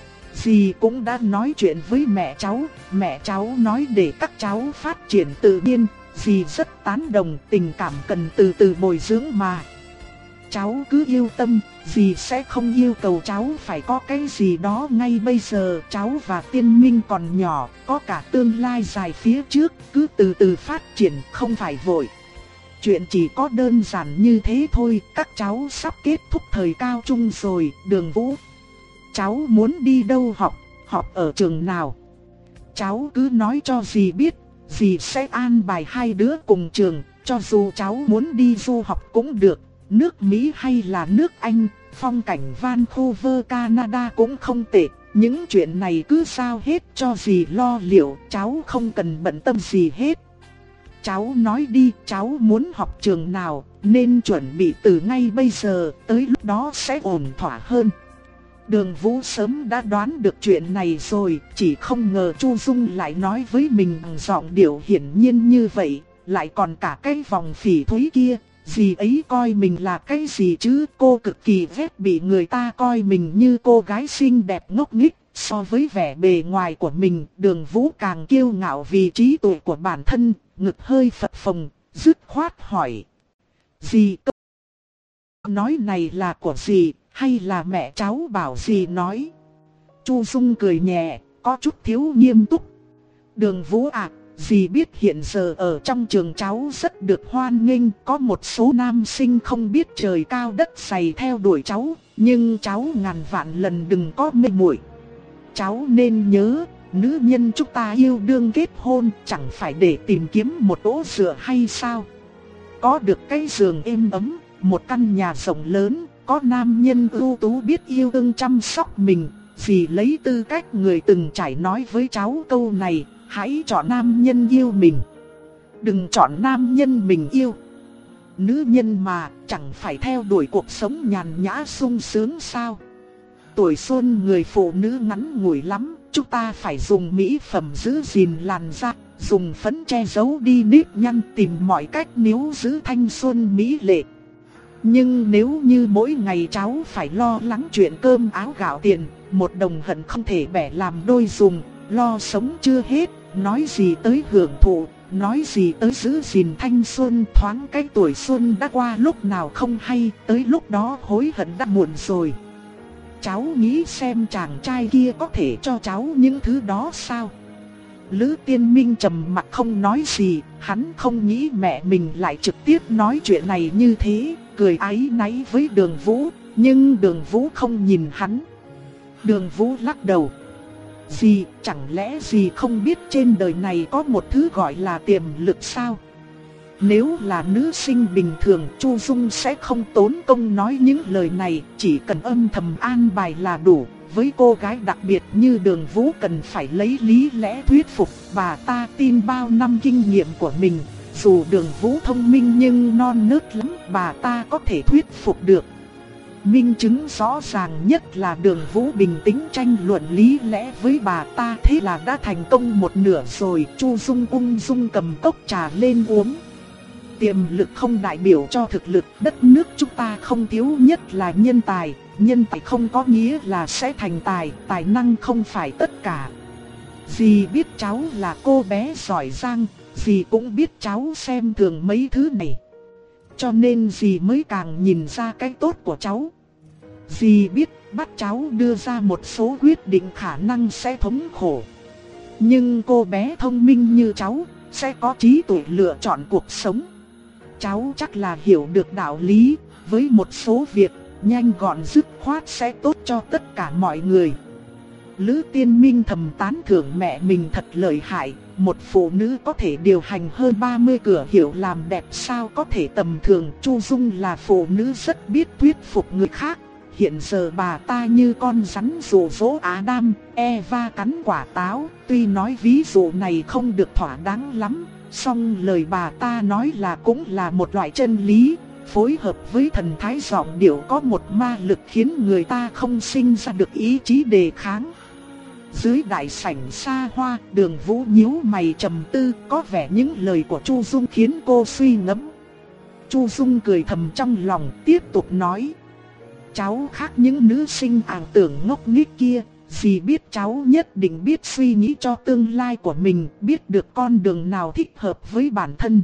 Dì cũng đã nói chuyện với mẹ cháu, mẹ cháu nói để các cháu phát triển tự nhiên. Dì rất tán đồng, tình cảm cần từ từ bồi dưỡng mà. Cháu cứ yêu tâm, dì sẽ không yêu cầu cháu phải có cái gì đó ngay bây giờ. Cháu và Tiên Minh còn nhỏ, có cả tương lai dài phía trước, cứ từ từ phát triển, không phải vội. Chuyện chỉ có đơn giản như thế thôi, các cháu sắp kết thúc thời cao trung rồi. Đường Vũ, cháu muốn đi đâu học, học ở trường nào? Cháu cứ nói cho dì biết, dì sẽ an bài hai đứa cùng trường. Cho dù cháu muốn đi du học cũng được, nước Mỹ hay là nước Anh, phong cảnh Vancouver, Canada cũng không tệ. Những chuyện này cứ sao hết cho dì lo liệu, cháu không cần bận tâm gì hết. Cháu nói đi, cháu muốn học trường nào, nên chuẩn bị từ ngay bây giờ, tới lúc đó sẽ ổn thỏa hơn. Đường Vũ sớm đã đoán được chuyện này rồi, chỉ không ngờ Chu Dung lại nói với mình bằng giọng điệu hiển nhiên như vậy, lại còn cả cái vòng phỉ thúy kia. Dì ấy coi mình là cái gì chứ? Cô cực kỳ ghét bị người ta coi mình như cô gái xinh đẹp ngốc nghếch. So với vẻ bề ngoài của mình, Đường Vũ càng kiêu ngạo vì trí tuệ của bản thân, ngực hơi phập phồng, dứt khoát hỏi. Dì, câu nói này là của dì, hay là mẹ cháu bảo dì nói? Chu Dung cười nhẹ, có chút thiếu nghiêm túc. Đường Vũ à, dì biết hiện giờ ở trong trường cháu rất được hoan nghênh, có một số nam sinh không biết trời cao đất dày theo đuổi cháu, nhưng cháu ngàn vạn lần đừng có mê muội. Cháu nên nhớ, nữ nhân chúng ta yêu đương kết hôn chẳng phải để tìm kiếm một chỗ dựa hay sao? Có được cái giường êm ấm, một căn nhà rộng lớn, có nam nhân ưu tú biết yêu thương chăm sóc mình. Dì lấy tư cách người từng trải nói với cháu câu này, hãy chọn nam nhân yêu mình. Đừng chọn nam nhân mình yêu. Nữ nhân mà chẳng phải theo đuổi cuộc sống nhàn nhã sung sướng sao? Tuổi xuân người phụ nữ ngắn ngủi lắm, chúng ta phải dùng mỹ phẩm giữ gìn làn da, dùng phấn che giấu đi nếp nhăn, tìm mọi cách níu giữ thanh xuân mỹ lệ. Nhưng nếu như mỗi ngày cháu phải lo lắng chuyện cơm áo gạo tiền, một đồng hận không thể bẻ làm đôi dùng, lo sống chưa hết, nói gì tới hưởng thụ, nói gì tới giữ gìn thanh xuân, thoáng cái tuổi xuân đã qua lúc nào không hay, tới lúc đó hối hận đã muộn rồi. Cháu nghĩ xem chàng trai kia có thể cho cháu những thứ đó sao? Lữ Tiên Minh trầm mặt không nói gì, hắn không nghĩ mẹ mình lại trực tiếp nói chuyện này như thế, cười áy náy với Đường Vũ, nhưng Đường Vũ không nhìn hắn. Đường Vũ lắc đầu. Dì, chẳng lẽ dì không biết trên đời này có một thứ gọi là tiềm lực sao? Nếu là nữ sinh bình thường, Chu Dung sẽ không tốn công nói những lời này, chỉ cần âm thầm an bài là đủ. Với cô gái đặc biệt như Đường Vũ cần phải lấy lý lẽ thuyết phục, bà ta tin bao năm kinh nghiệm của mình. Dù Đường Vũ thông minh nhưng non nớt lắm, bà ta có thể thuyết phục được. Minh chứng rõ ràng nhất là Đường Vũ bình tĩnh tranh luận lý lẽ với bà ta, thế là đã thành công một nửa rồi. Chu Dung ung dung cầm cốc trà lên uống. Tiềm lực không đại biểu cho thực lực, đất nước chúng ta không thiếu nhất là nhân tài. Nhân tài không có nghĩa là sẽ thành tài, tài năng không phải tất cả. Dì biết cháu là cô bé giỏi giang, dì cũng biết cháu xem thường mấy thứ này. Cho nên dì mới càng nhìn ra cái tốt của cháu. Dì biết bắt cháu đưa ra một số quyết định khả năng sẽ thống khổ. Nhưng cô bé thông minh như cháu, sẽ có trí tuệ lựa chọn cuộc sống. Cháu chắc là hiểu được đạo lý, với một số việc, nhanh gọn dứt khoát sẽ tốt cho tất cả mọi người. Lữ Tiên Minh thầm tán thưởng mẹ mình thật lợi hại, một phụ nữ có thể điều hành hơn ba mươi cửa hiệu làm đẹp sao có thể tầm thường. Chu Dung là phụ nữ rất biết thuyết phục người khác. Hiện giờ bà ta như con rắn dụ dỗ Adam, Eva cắn quả táo, tuy nói ví dụ này không được thỏa đáng lắm, song lời bà ta nói là cũng là một loại chân lý. Phối hợp với thần thái giọng điệu có một ma lực khiến người ta không sinh ra được ý chí đề kháng. Dưới đại sảnh xa hoa, Đường Vũ nhíu mày trầm tư, có vẻ những lời của Chu Dung khiến cô suy ngẫm. Chu Dung cười thầm trong lòng, tiếp tục nói. Cháu khác những nữ sinh ảo tưởng ngốc nghếch kia, dì biết cháu nhất định biết suy nghĩ cho tương lai của mình, biết được con đường nào thích hợp với bản thân.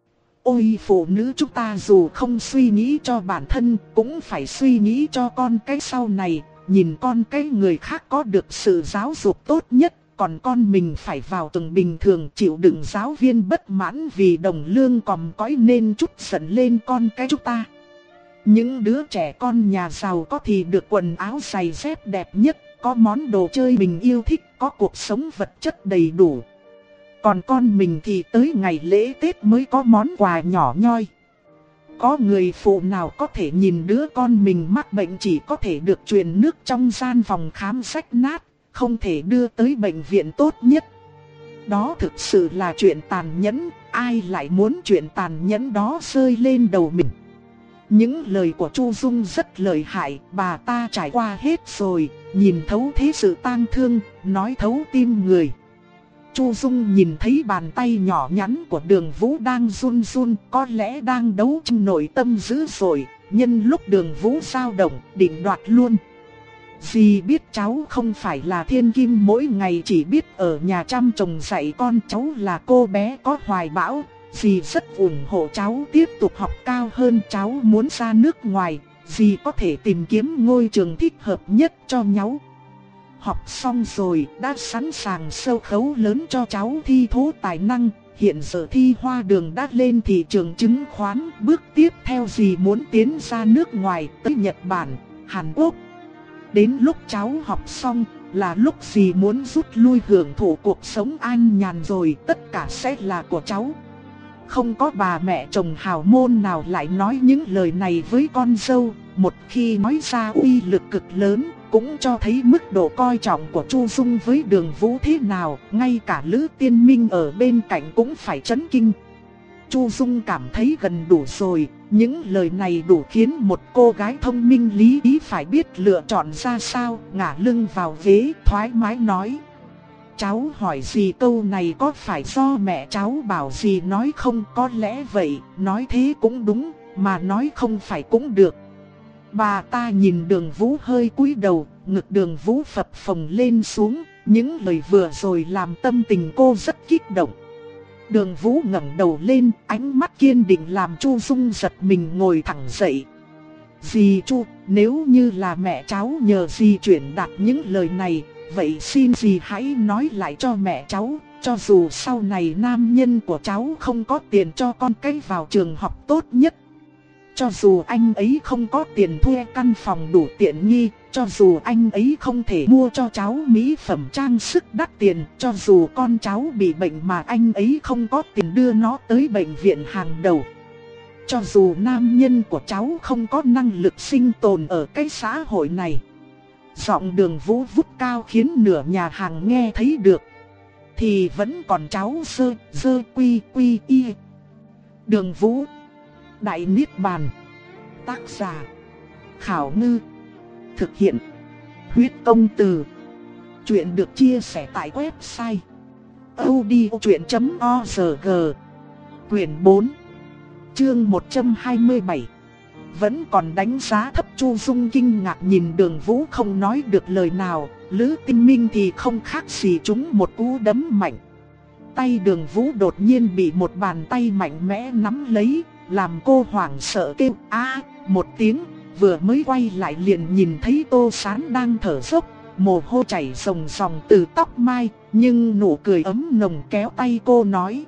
Ôi phụ nữ chúng ta dù không suy nghĩ cho bản thân, cũng phải suy nghĩ cho con cái sau này. Nhìn con cái người khác có được sự giáo dục tốt nhất, còn con mình phải vào từng bình thường chịu đựng giáo viên bất mãn vì đồng lương còm cõi nên chút giận lên con cái chúng ta. Những đứa trẻ con nhà giàu có thì được quần áo giày dép đẹp nhất, có món đồ chơi mình yêu thích, có cuộc sống vật chất đầy đủ. Còn con mình thì tới ngày lễ Tết mới có món quà nhỏ nhoi. Có người phụ nào có thể nhìn đứa con mình mắc bệnh chỉ có thể được truyền nước trong gian phòng khám rách nát, không thể đưa tới bệnh viện tốt nhất. Đó thực sự là chuyện tàn nhẫn, ai lại muốn chuyện tàn nhẫn đó rơi lên đầu mình. Những lời của Chu Dung rất lợi hại, bà ta trải qua hết rồi, nhìn thấu thế sự tang thương, nói thấu tim người. Chu Dung nhìn thấy bàn tay nhỏ nhắn của Đường Vũ đang run run, có lẽ đang đấu trong nội tâm dữ dội, nhân lúc Đường Vũ dao động, định đoạt luôn. Dì biết cháu không phải là thiên kim mỗi ngày chỉ biết ở nhà chăm chồng dạy con, cháu là cô bé có hoài bão. Dì rất ủng hộ cháu tiếp tục học cao hơn, cháu muốn ra nước ngoài, dì có thể tìm kiếm ngôi trường thích hợp nhất cho cháu. Học xong rồi, đã sẵn sàng sâu khấu lớn cho cháu thi thố tài năng, hiện giờ thi hoa đường đã lên thị trường chứng khoán, bước tiếp theo dì muốn tiến ra nước ngoài, tới Nhật Bản, Hàn Quốc. Đến lúc cháu học xong, là lúc dì muốn rút lui hưởng thụ cuộc sống an nhàn rồi, tất cả sẽ là của cháu. Không có bà mẹ chồng hào môn nào lại nói những lời này với con dâu, một khi nói ra uy lực cực lớn, cũng cho thấy mức độ coi trọng của Chu Dung với Đường Vũ thế nào, ngay cả Lữ Tiên Minh ở bên cạnh cũng phải chấn kinh. Chu Dung cảm thấy gần đủ rồi, những lời này đủ khiến một cô gái thông minh lý trí phải biết lựa chọn ra sao, ngả lưng vào ghế thoải mái nói. Cháu hỏi dì câu này có phải do mẹ cháu bảo dì nói không? Có lẽ vậy, nói thế cũng đúng, mà nói không phải cũng được. Bà ta nhìn Đường Vũ hơi cúi đầu, ngực Đường Vũ phập phồng lên xuống, những lời vừa rồi làm tâm tình cô rất kích động. Đường Vũ ngẩng đầu lên, ánh mắt kiên định làm Chu Dung giật mình ngồi thẳng dậy. Dì Chu, nếu như là mẹ cháu nhờ dì chuyển đạt những lời này, vậy xin dì hãy nói lại cho mẹ cháu, cho dù sau này nam nhân của cháu không có tiền cho con cái vào trường học tốt nhất. Cho dù anh ấy không có tiền thuê căn phòng đủ tiện nghi, cho dù anh ấy không thể mua cho cháu mỹ phẩm trang sức đắt tiền, cho dù con cháu bị bệnh mà anh ấy không có tiền đưa nó tới bệnh viện hàng đầu. Cho dù nam nhân của cháu không có năng lực sinh tồn ở cái xã hội này. Giọng Đường Vũ vút cao khiến nửa nhà hàng nghe thấy được. Thì vẫn còn cháu dơ, dơ quy quy y. Đường Vũ Đại Niết Bàn. Tác giả Khảo Ngư. Thực hiện Huyết Công Từ. Chuyện được chia sẻ tại website audiochuyện chấm org. Quyển bốn, chương một trăm hai mươi bảy. Vẫn còn đánh giá thấp Chu Dung kinh ngạc nhìn Đường Vũ không nói được lời nào. Lữ Tinh Minh thì không khác gì trúng một cú đấm mạnh. Tay Đường Vũ đột nhiên bị một bàn tay mạnh mẽ nắm lấy, làm cô hoảng sợ kêu a một tiếng. Vừa mới quay lại liền nhìn thấy Tô Sán đang thở dốc, mồ hôi chảy ròng ròng từ tóc mai, nhưng nụ cười ấm nồng kéo tay cô nói: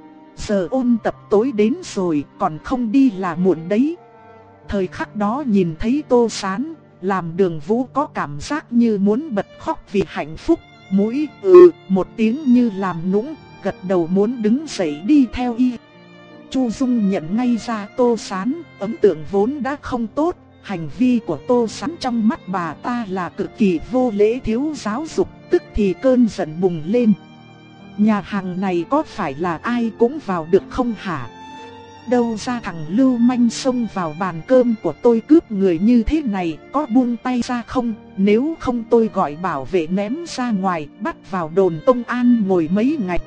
giờ ôn tập tối đến rồi, còn không đi là muộn đấy. Thời khắc đó nhìn thấy Tô Sán, làm Đường Vũ có cảm giác như muốn bật khóc vì hạnh phúc, mũi ừ một tiếng như làm nũng, gật đầu muốn đứng dậy đi theo y. Chu Dung nhận ngay ra Tô Sán, ấn tượng vốn đã không tốt, hành vi của Tô Sán trong mắt bà ta là cực kỳ vô lễ thiếu giáo dục, tức thì cơn giận bùng lên. Nhà hàng này có phải là ai cũng vào được không hả? Đâu ra thằng lưu manh xông vào bàn cơm của tôi cướp người như thế này, có buông tay ra không? Nếu không tôi gọi bảo vệ ném ra ngoài, bắt vào đồn công an ngồi mấy ngày.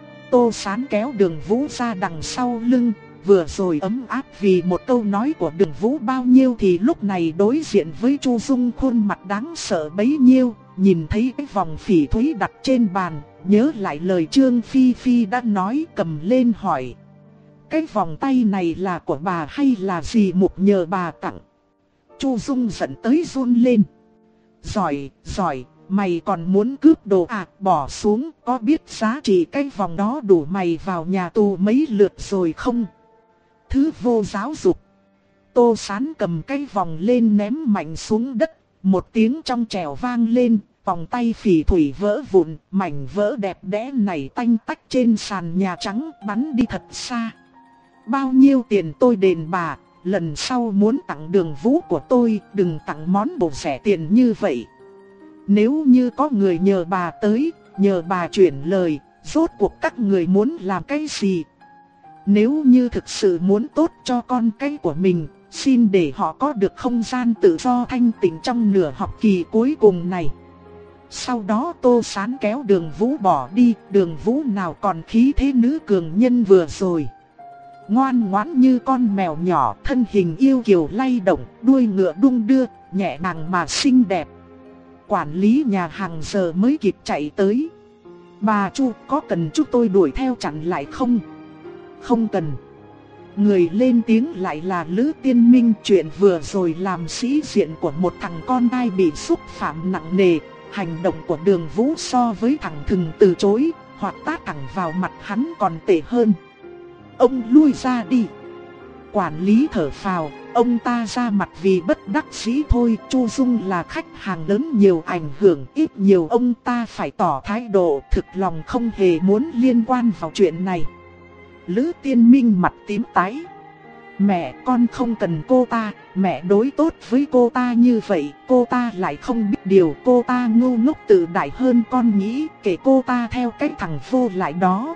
Tô Sán kéo Đường Vũ ra đằng sau lưng, vừa rồi ấm áp vì một câu nói của Đường Vũ bao nhiêu thì lúc này đối diện với Chu Dung khuôn mặt đáng sợ bấy nhiêu. Nhìn thấy cái vòng phỉ thúy đặt trên bàn, nhớ lại lời Trương Phi Phi đã nói, cầm lên hỏi: cái vòng tay này là của bà hay là dì Mục nhờ bà tặng? Chu Dung giận tới run lên. Giỏi, giỏi, mày còn muốn cướp đồ à, bỏ xuống, có biết giá trị cái vòng đó đủ mày vào nhà tù mấy lượt rồi không? Thứ vô giáo dục. Tô Sán cầm cái vòng lên ném mạnh xuống đất, một tiếng trong trẻo vang lên, vòng tay phỉ thủy vỡ vụn, mảnh vỡ đẹp đẽ này tanh tách trên sàn nhà trắng bắn đi thật xa. Bao nhiêu tiền tôi đền bà, lần sau muốn tặng Đường Vũ của tôi, đừng tặng món đồ rẻ tiền như vậy. nếu như có người nhờ bà tới, nhờ bà chuyển lời, rốt cuộc các người muốn làm cái gì? Nếu như thực sự muốn tốt cho con cái của mình, xin để họ có được không gian tự do thanh tịnh trong nửa học kỳ cuối cùng này. Sau đó Tô Sán kéo Đường Vũ bỏ đi, Đường Vũ nào còn khí thế nữ cường nhân vừa rồi. Ngoan ngoãn như con mèo nhỏ, thân hình yêu kiều lay động, đuôi ngựa đung đưa, nhẹ nhàng mà xinh đẹp. Quản lý nhà hàng giờ mới kịp chạy tới. Bà Chu, có cần chúng tôi đuổi theo chặn lại không? Không cần. Người lên tiếng lại là Lữ Tiên Minh. Chuyện vừa rồi làm sĩ diện của một thằng con trai bị xúc phạm nặng nề. Hành động của Đường Vũ so với thằng thừng từ chối hoặc tát thẳng vào mặt hắn còn tệ hơn. Ông lui ra đi. Quản lý thở phào, ông ta ra mặt vì bất đắc dĩ thôi. Chu Dung là khách hàng lớn nhiều ảnh hưởng, ít nhiều ông ta phải tỏ thái độ thực lòng không hề muốn liên quan vào chuyện này. Lữ Tiên Minh mặt tím tái. Mẹ, con không cần cô ta, mẹ đối tốt với cô ta như vậy, cô ta lại không biết điều, cô ta ngu ngốc tự đại hơn con nghĩ, kể cô ta theo cái thằng vô lại đó.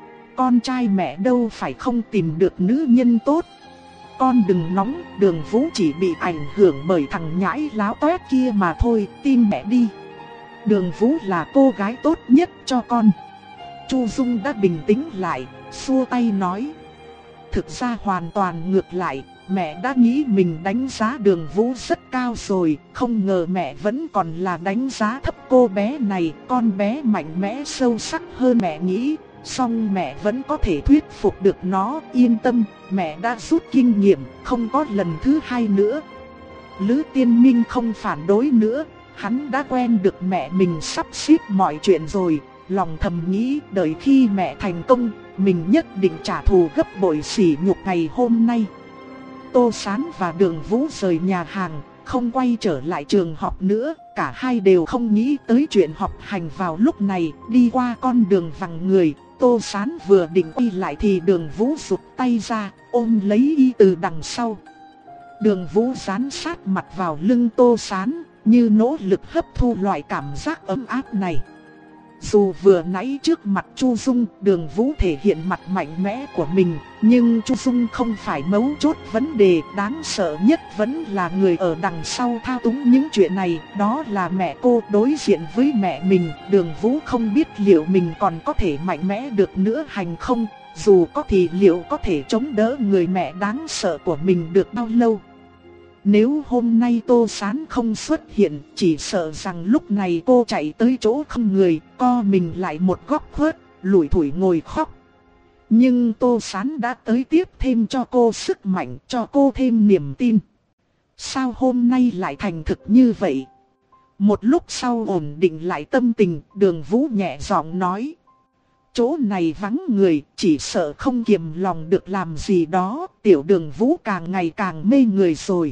Con trai mẹ đâu phải không tìm được nữ nhân tốt. Con đừng nóng, Đường Vũ chỉ bị ảnh hưởng bởi thằng nhãi láo toét kia mà thôi, tin mẹ đi. Đường Vũ là cô gái tốt nhất cho con. Chu Dung đã bình tĩnh lại, xua tay nói. Thực ra hoàn toàn ngược lại, mẹ đã nghĩ mình đánh giá Đường Vũ rất cao rồi, không ngờ mẹ vẫn còn là đánh giá thấp cô bé này. Con bé mạnh mẽ sâu sắc hơn mẹ nghĩ, song mẹ vẫn có thể thuyết phục được nó. Yên tâm, mẹ đã rút kinh nghiệm, không có lần thứ hai nữa. Lữ Tiên Minh không phản đối nữa, hắn đã quen được mẹ mình sắp xếp mọi chuyện rồi. Lòng thầm nghĩ đợi khi mẹ thành công, mình nhất định trả thù gấp bội sỉ nhục ngày hôm nay. Tô Sán và Đường Vũ rời nhà hàng, không quay trở lại trường học nữa. Cả hai đều không nghĩ tới chuyện học hành vào lúc này. Đi qua con đường vắng người, Tô Sán vừa định quay lại thì Đường Vũ rụt tay ra, ôm lấy y từ đằng sau. Đường Vũ dán sát mặt vào lưng Tô Sán, như nỗ lực hấp thu loại cảm giác ấm áp này. Dù vừa nãy trước mặt Chu Dung, Đường Vũ thể hiện mặt mạnh mẽ của mình, nhưng Chu Dung không phải mấu chốt vấn đề. Đáng sợ nhất vẫn là người ở đằng sau thao túng những chuyện này, đó là mẹ cô. Đối diện với mẹ mình, Đường Vũ không biết liệu mình còn có thể mạnh mẽ được nữa hành không. Dù có thì liệu có thể chống đỡ người mẹ đáng sợ của mình được bao lâu. Nếu hôm nay Tô Sán không xuất hiện, chỉ sợ rằng lúc này cô chạy tới chỗ không người, co mình lại một góc khuất, lủi thủi ngồi khóc. Nhưng Tô Sán đã tới tiếp thêm cho cô sức mạnh, cho cô thêm niềm tin. Sao hôm nay lại thành thực như vậy? Một lúc sau ổn định lại tâm tình, Đường Vũ nhẹ giọng nói. Chỗ này vắng người, chỉ sợ không kiềm lòng được làm gì đó. Tiểu Đường Vũ càng ngày càng mê người rồi.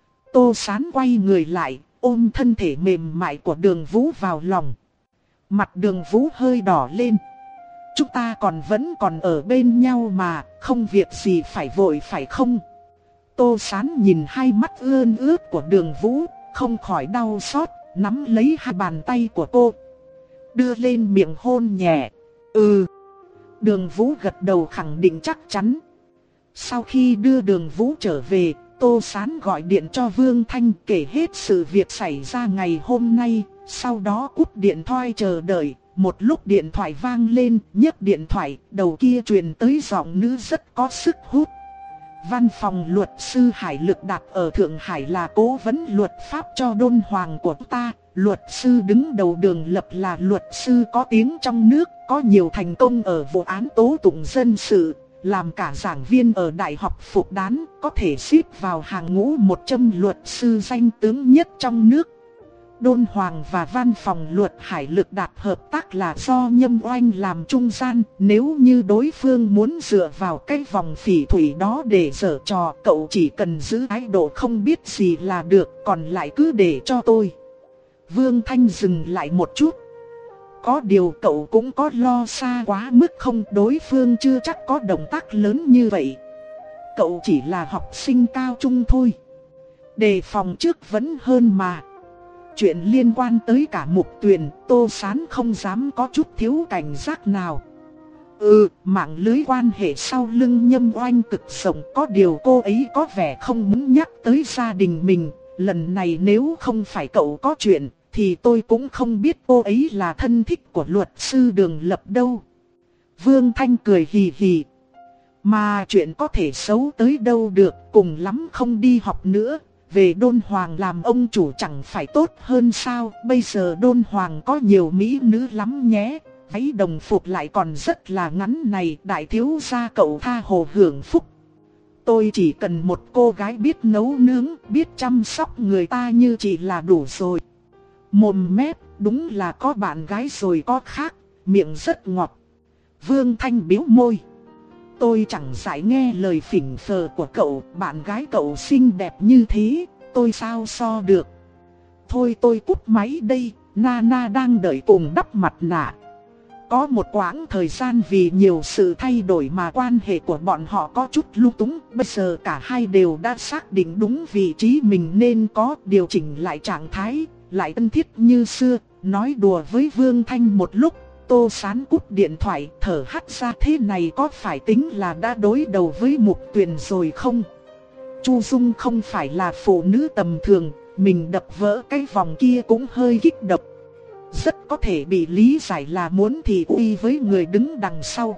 Tô Sán quay người lại, ôm thân thể mềm mại của Đường Vũ vào lòng. Mặt Đường Vũ hơi đỏ lên. Chúng ta còn vẫn còn ở bên nhau mà, không việc gì phải vội phải không? Tô Sán nhìn hai mắt ươn ướt của Đường Vũ, không khỏi đau xót, nắm lấy hai bàn tay của cô, đưa lên miệng hôn nhẹ. Ừ. Đường Vũ gật đầu khẳng định chắc chắn. Sau khi đưa Đường Vũ trở về, Tô Sán gọi điện cho Vương Thanh kể hết sự việc xảy ra ngày hôm nay. Sau đó cúp điện thoại chờ đợi. Một lúc điện thoại vang lên, nhấc điện thoại, đầu kia truyền tới giọng nữ rất có sức hút. Văn phòng luật sư Hải Lực Đạt ở Thượng Hải là cố vấn luật pháp cho đôn hoàng của ta. Luật sư đứng đầu Đường Lập là luật sư có tiếng trong nước, có nhiều thành công ở vụ án tố tụng dân sự, làm cả giảng viên ở Đại học Phục Đán, có thể xếp vào hàng ngũ một trăm luật sư danh tướng nhất trong nước. Đôn Hoàng và văn phòng luật Hải Lực Đạt hợp tác là do Nhâm Oanh làm trung gian. Nếu như đối phương muốn dựa vào cái vòng phỉ thủy đó để giở trò, cậu chỉ cần giữ thái độ không biết gì là được, còn lại cứ để cho tôi. Vương Thanh dừng lại một chút. Có điều cậu cũng có lo xa quá mức không? Đối phương chưa chắc có động tác lớn như vậy. Cậu chỉ là học sinh cao trung thôi. Đề phòng trước vẫn hơn mà. chuyện liên quan tới cả Mục Tuyền, Tô Sán không dám có chút thiếu cảnh giác nào. Ừ, mạng lưới quan hệ sau lưng Nhâm Oanh cực rộng, có điều cô ấy có vẻ không muốn nhắc tới gia đình mình. Lần này nếu không phải cậu có chuyện, thì tôi cũng không biết cô ấy là thân thích của luật sư Đường Lập đâu. Vương Thanh cười hì hì. Mà chuyện có thể xấu tới đâu được, cùng lắm không đi học nữa. Về Đôn Hoàng làm ông chủ chẳng phải tốt hơn sao? Bây giờ Đôn Hoàng có nhiều mỹ nữ lắm nhé. Váy đồng phục lại còn rất là ngắn này, đại thiếu gia cậu tha hồ hưởng phúc. Tôi chỉ cần một cô gái biết nấu nướng, biết chăm sóc người ta như chị là đủ rồi. Mồm mép, đúng là có bạn gái rồi có khác, miệng rất ngọt. Vương Thanh bĩu môi. Tôi chẳng phải nghe lời phỉnh phờ của cậu, bạn gái cậu xinh đẹp như thế, tôi sao so được. Thôi tôi cúp máy đây, Nana đang đợi cùng đắp mặt nạ. Có một quãng thời gian vì nhiều sự thay đổi mà quan hệ của bọn họ có chút lung túng. Bây giờ cả hai đều đã xác định đúng vị trí mình nên có, điều chỉnh lại trạng thái, lại thân thiết như xưa. Nói đùa với Vương Thanh một lúc, Tô Sán cúp điện thoại, thở hắt ra. Thế này có phải tính là đã đối đầu với Mục Tuyền rồi không? Chu Dung không phải là phụ nữ tầm thường, mình đập vỡ cái vòng kia cũng hơi kích động. Rất có thể bị lý giải là muốn thị uy với người đứng đằng sau.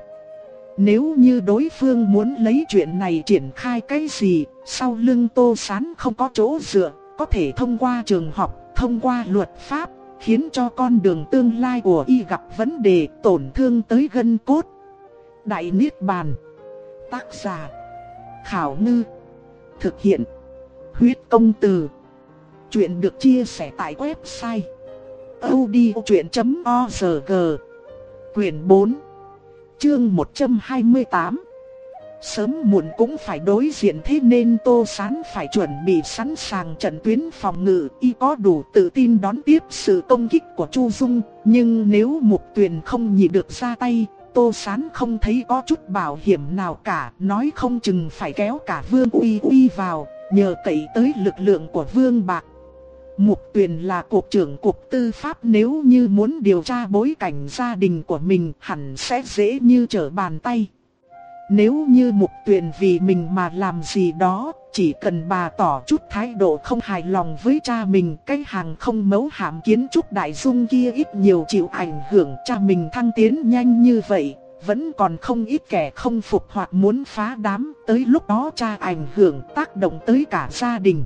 Nếu như đối phương muốn lấy chuyện này triển khai cái gì, sau lưng Tô Sán không có chỗ dựa, có thể thông qua trường học, thông qua luật pháp, khiến cho con đường tương lai của y gặp vấn đề, tổn thương tới gân cốt. Đại Niết Bàn. Tác giả Khảo Ngư. Thực hiện Huyết Công Từ. Chuyện được chia sẻ tại website audiochuyện chấm org. Quyển bốn, chương một trăm hai mươi tám. Sớm muộn cũng phải đối diện, thế nên Tô Sán phải chuẩn bị sẵn sàng trận tuyến phòng ngự. Y có đủ tự tin đón tiếp sự công kích của Chu Dung. Nhưng nếu Mục Tuyền không nhịn được ra tay, Tô Sán không thấy có chút bảo hiểm nào cả. Nói không chừng phải kéo cả Vương Uy Uy vào, nhờ cậy tới lực lượng của Vương Bạc. Mục Tuyền là cục trưởng cục tư pháp, nếu như muốn điều tra bối cảnh gia đình của mình hẳn sẽ dễ như trở bàn tay. Nếu như Mục Tuyền vì mình mà làm gì đó, chỉ cần bà tỏ chút thái độ không hài lòng với cha mình, cái hàng không mấu hàm kiến trúc Đại Dung kia ít nhiều chịu ảnh hưởng. Cha mình thăng tiến nhanh như vậy, vẫn còn không ít kẻ không phục hoặc muốn phá đám. Tới lúc đó cha ảnh hưởng tác động tới cả gia đình.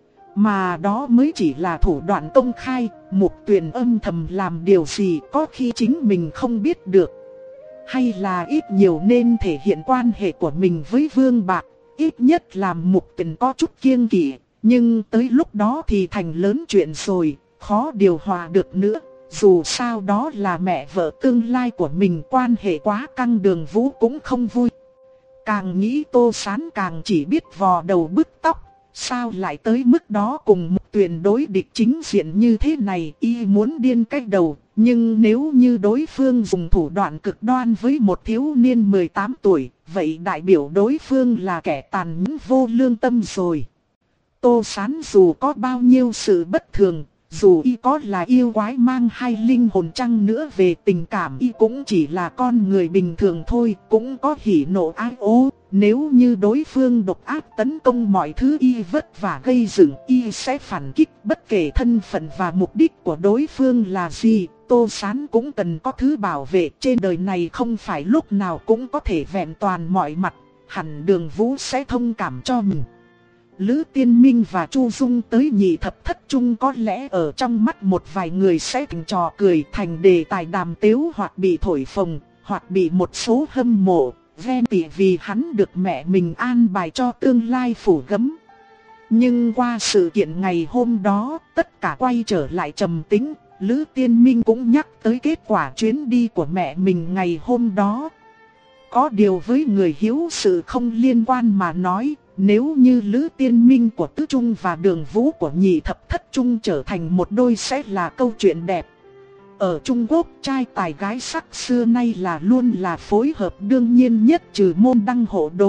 Mà đó mới chỉ là thủ đoạn công khai, Mục Tuyền âm thầm làm điều gì có khi chính mình không biết được. Hay là ít nhiều nên thể hiện quan hệ của mình với Vương Bạc, ít nhất làm Mục Tuyền có chút kiêng kỵ. Nhưng tới lúc đó thì thành lớn chuyện rồi, khó điều hòa được nữa. Dù sao đó là mẹ vợ tương lai của mình, quan hệ quá căng Đường Vũ cũng không vui. Càng nghĩ Tô Sán càng chỉ biết vò đầu bứt tóc. Sao lại tới mức đó, cùng Mục Tuyền đối địch chính diện như thế này, y muốn điên cách đầu. Nhưng nếu như đối phương dùng thủ đoạn cực đoan với một thiếu niên mười tám tuổi, vậy đại biểu đối phương là kẻ tàn nhẫn vô lương tâm rồi. Tô Sán dù có bao nhiêu sự bất thường, dù y có là yêu quái mang hai linh hồn chăng nữa, về tình cảm y cũng chỉ là con người bình thường thôi, cũng có hỉ nộ ái ố. Nếu như đối phương độc ác tấn công mọi thứ y vất vả gây dựng, y sẽ phản kích bất kể thân phận và mục đích của đối phương là gì. Tô Sán cũng cần có thứ bảo vệ, trên đời này không phải lúc nào cũng có thể vẹn toàn mọi mặt, hẳn Đường Vũ sẽ thông cảm cho mình. Lữ Tiên Minh và Chu Dung tới Nhị Thập Thất Trung có lẽ ở trong mắt một vài người sẽ thành trò cười, thành đề tài đàm tiếu, hoặc bị thổi phồng, hoặc bị một số hâm mộ ghen tị vì hắn được mẹ mình an bài cho tương lai phủ gấm. Nhưng qua sự kiện ngày hôm đó, tất cả quay trở lại trầm tĩnh. Lữ Tiên Minh cũng nhắc tới kết quả chuyến đi của mẹ mình ngày hôm đó. Có điều với người hiếu sự không liên quan mà nói, nếu như Lữ Tiên Minh của Tứ Trung và Đường Vũ của Nhị Thập Thất Trung trở thành một đôi sẽ là câu chuyện đẹp. Ở Trung Quốc, trai tài gái sắc xưa nay là luôn là phối hợp đương nhiên nhất, trừ môn đăng hộ đối,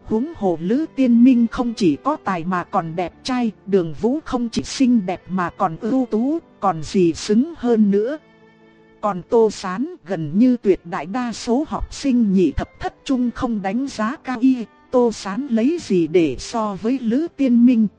Huống hồ Lữ Tiên Minh không chỉ có tài mà còn đẹp trai, Đường Vũ không chỉ xinh đẹp mà còn ưu tú, còn gì xứng hơn nữa. Còn Tô Sán gần như tuyệt đại đa số học sinh nhị thập thất trung không đánh giá cao y, Tô Sán lấy gì để so với Lữ Tiên Minh.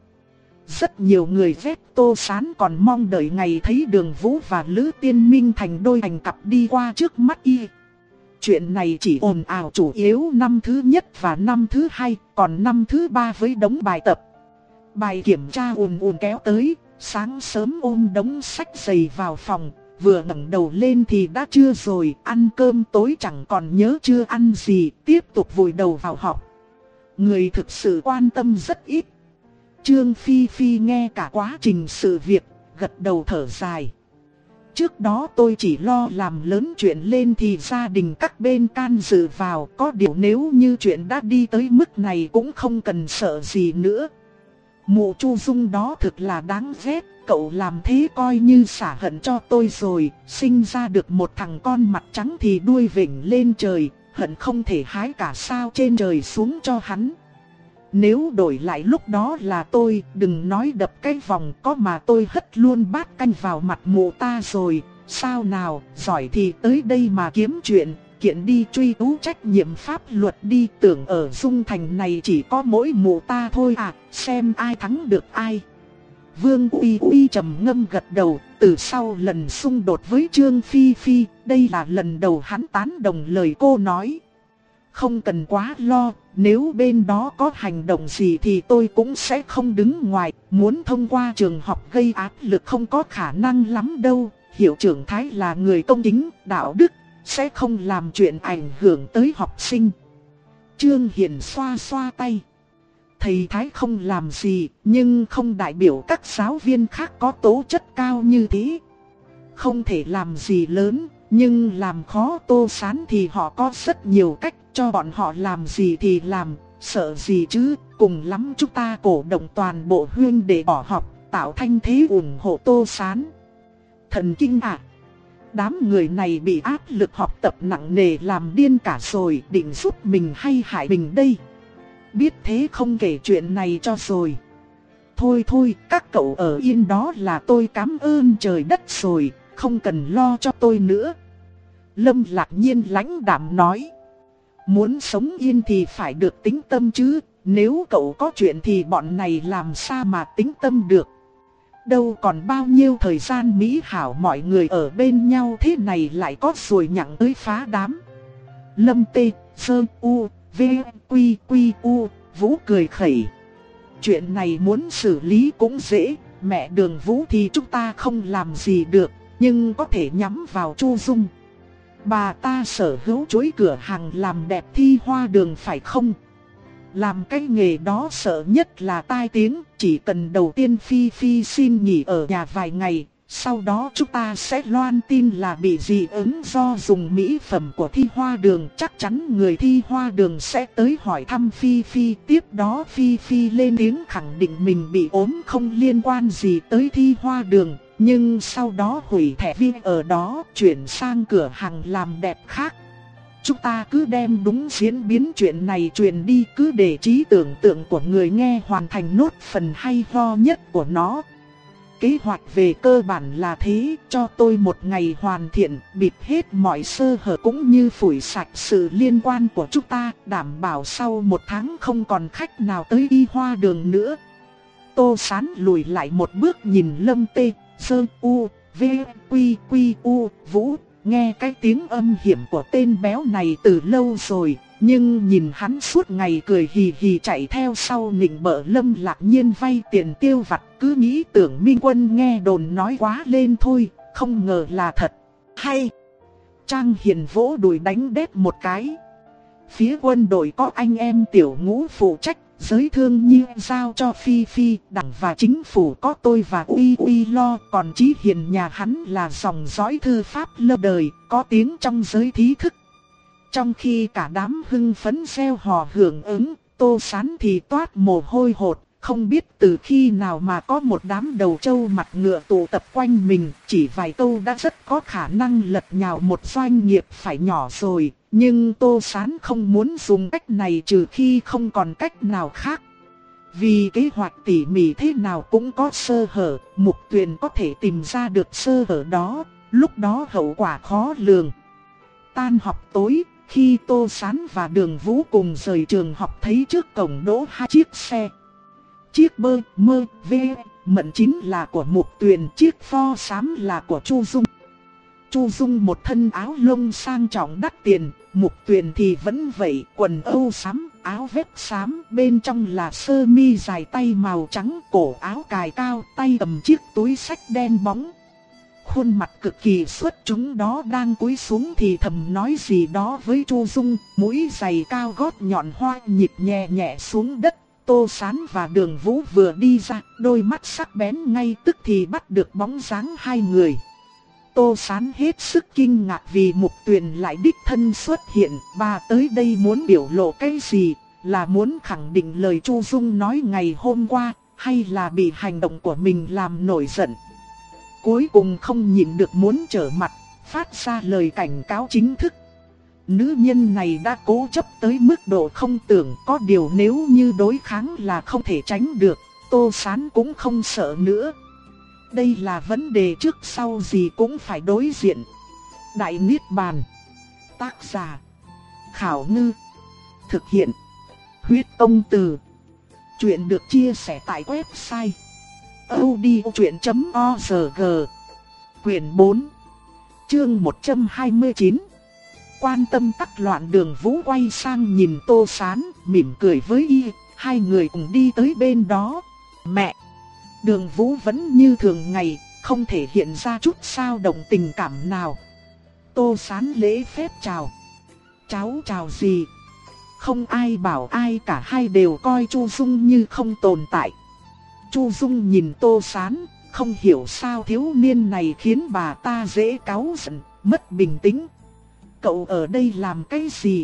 Rất nhiều người ghét Tô Sán còn mong đợi ngày thấy Đường Vũ và Lữ Tiên Minh thành đôi thành cặp đi qua trước mắt y. Chuyện này chỉ ồn ào chủ yếu năm thứ nhất và năm thứ hai, còn năm thứ ba với đống bài tập. Bài kiểm tra ùn ùn kéo tới, sáng sớm ôm đống sách dày vào phòng, vừa ngẩng đầu lên thì đã trưa rồi, ăn cơm tối chẳng còn nhớ chưa ăn gì, tiếp tục vùi đầu vào học. Người thực sự quan tâm rất ít. Trương Phi Phi nghe cả quá trình sự việc, gật đầu thở dài. Trước đó tôi chỉ lo làm lớn chuyện lên thì gia đình các bên can dự vào, có điều nếu như chuyện đã đi tới mức này cũng không cần sợ gì nữa. Mụ Chu Dung đó thực là đáng ghét, cậu làm thế coi như xả hận cho tôi rồi, sinh ra được một thằng con mặt trắng thì đuôi vểnh lên trời, hận không thể hái cả sao trên trời xuống cho hắn. Nếu đổi lại lúc đó là tôi, đừng nói đập cái vòng, có mà tôi hất luôn bát canh vào mặt mụ ta rồi. Sao nào, giỏi thì tới đây mà kiếm chuyện, kiện đi truy cứu trách nhiệm pháp luật đi. Tưởng ở Dung Thành này chỉ có mỗi mụ ta thôi à, xem ai thắng được ai. Vương Uy Uy trầm ngâm gật đầu, từ sau lần xung đột với Trương Phi Phi, đây là lần đầu hắn tán đồng lời cô nói. Không cần quá lo, nếu bên đó có hành động gì thì tôi cũng sẽ không đứng ngoài, muốn thông qua trường học gây áp lực không có khả năng lắm đâu. Hiệu trưởng Thái là người công chính, đạo đức, sẽ không làm chuyện ảnh hưởng tới học sinh. Trương Hiền xoa xoa tay. Thầy Thái không làm gì, nhưng không đại biểu các giáo viên khác có tố chất cao như thế. Không thể làm gì lớn, nhưng làm khó Tô Sán thì họ có rất nhiều cách, cho bọn họ làm gì thì làm, sợ gì chứ, cùng lắm chúng ta cổ động toàn bộ huynh để bỏ học, tạo thanh thế ủng hộ Tô Sán. Thần kinh ạ! Đám người này bị áp lực học tập nặng nề làm điên cả rồi, định giúp mình hay hại mình đây? Biết thế không kể chuyện này cho rồi. Thôi thôi, các cậu ở yên đó là tôi cảm ơn trời đất rồi, không cần lo cho tôi nữa. Lâm Lạc Nhiên lãnh đạm nói. Muốn sống yên thì phải được tĩnh tâm chứ, nếu cậu có chuyện thì bọn này làm sao mà tĩnh tâm được. Đâu còn bao nhiêu thời gian mỹ hảo mọi người ở bên nhau thế này lại có rồi nhặng tới phá đám. Lâm Tê, Sơ U, V, Quy, Quy, U, Vũ cười khẩy. Chuyện này muốn xử lý cũng dễ, mẹ Đường Vũ thì chúng ta không làm gì được, nhưng có thể nhắm vào Chu Dung. Bà ta sở hữu chuỗi cửa hàng làm đẹp Thi Hoa Đường phải không? Làm cái nghề đó sợ nhất là tai tiếng, chỉ cần đầu tiên Phi Phi xin nghỉ ở nhà vài ngày, sau đó chúng ta sẽ loan tin là bị dị ứng do dùng mỹ phẩm của Thi Hoa Đường. Chắc chắn người Thi Hoa Đường sẽ tới hỏi thăm Phi Phi, tiếp đó Phi Phi lên tiếng khẳng định mình bị ốm không liên quan gì tới Thi Hoa Đường. Nhưng sau đó hủy thẻ viên ở đó, chuyển sang cửa hàng làm đẹp khác. Chúng ta cứ đem đúng diễn biến chuyện này truyền đi, cứ để trí tưởng tượng của người nghe hoàn thành nốt phần hay ho nhất của nó. Kế hoạch về cơ bản là thế, cho tôi một ngày hoàn thiện, bịt hết mọi sơ hở cũng như phủi sạch sự liên quan của chúng ta, đảm bảo sau một tháng không còn khách nào tới Y Hoa Đường nữa. Tô Sán lùi lại một bước nhìn Lâm Tê, Sơ U, V, Quy, Quy, U, Vũ. Nghe cái tiếng âm hiểm của tên béo này từ lâu rồi, nhưng nhìn hắn suốt ngày cười hì hì chạy theo sau nịnh bợ Lâm Lạc Nhiên vay tiền tiêu vặt, cứ nghĩ tưởng Minh Quân nghe đồn nói quá lên thôi, không ngờ là thật. Hay! Trang Hiền vỗ đùi đánh đét một cái. Phía quân đội có anh em tiểu ngũ phụ trách, giới thương nhi giao cho Phi Phi, đảng và chính phủ có tôi và Uy Uy lo, còn Chí Hiền nhà hắn là dòng dõi thư pháp lâu đời, có tiếng trong giới thí thức. Trong khi cả đám hưng phấn reo hò hưởng ứng, Tô Sán thì toát mồ hôi hột, không biết từ khi nào mà có một đám đầu trâu mặt ngựa tụ tập quanh mình, chỉ vài câu đã rất có khả năng lật nhào một doanh nghiệp phải nhỏ rồi. Nhưng Tô Sán không muốn dùng cách này trừ khi không còn cách nào khác. Vì kế hoạch tỉ mỉ thế nào cũng có sơ hở, Mục Tuyền có thể tìm ra được sơ hở đó, lúc đó hậu quả khó lường. Tan học tối, khi Tô Sán và Đường Vũ cùng rời trường học thấy trước cổng đỗ hai chiếc xe. Chiếc bơ, mơ, ve, mận chín là của Mục Tuyền, chiếc pho xám là của Chu Dung. Chu Dung một thân áo lông sang trọng đắt tiền, Mục Tuyền thì vẫn vậy, quần âu xám, áo vest xám, bên trong là sơ mi dài tay màu trắng, cổ áo cài cao, tay cầm chiếc túi xách đen bóng. Khuôn mặt cực kỳ xuất chúng đó đang cúi xuống thì thầm nói gì đó với Chu Dung, mũi giày cao gót nhọn hoa nhịp nhẹ nhẹ xuống đất. Tô Sán và Đường Vũ vừa đi ra, đôi mắt sắc bén ngay tức thì bắt được bóng dáng hai người. Tô Sán hết sức kinh ngạc vì Mục Tuyền lại đích thân xuất hiện, bà tới đây muốn biểu lộ cái gì, là muốn khẳng định lời Chu Dung nói ngày hôm qua, hay là bị hành động của mình làm nổi giận. Cuối cùng không nhịn được muốn trở mặt, phát ra lời cảnh cáo chính thức. Nữ nhân này đã cố chấp tới mức độ không tưởng, có điều nếu như đối kháng là không thể tránh được, Tô Sán cũng không sợ nữa. Đây là vấn đề trước sau gì cũng phải đối diện. Đại Niết Bàn. Tác giả: Khảo Ngư. Thực hiện: Huyết Công Từ. Chuyện được chia sẻ tại website audiochuyện chấm org. Quyển bốn, chương một trăm hai mươi chín. Quan tâm tắc loạn. Đường Vũ quay sang nhìn Tô Sán, mỉm cười với y, hai người cùng đi tới bên đó. Mẹ! Đường Vũ vẫn như thường ngày, không thể hiện ra chút dao động tình cảm nào. Tô Sán lễ phép chào. Cháu chào gì? Không ai bảo ai cả, hai đều coi Chu Dung như không tồn tại. Chu Dung nhìn Tô Sán, không hiểu sao thiếu niên này khiến bà ta dễ cáu giận, mất bình tĩnh. Cậu ở đây làm cái gì?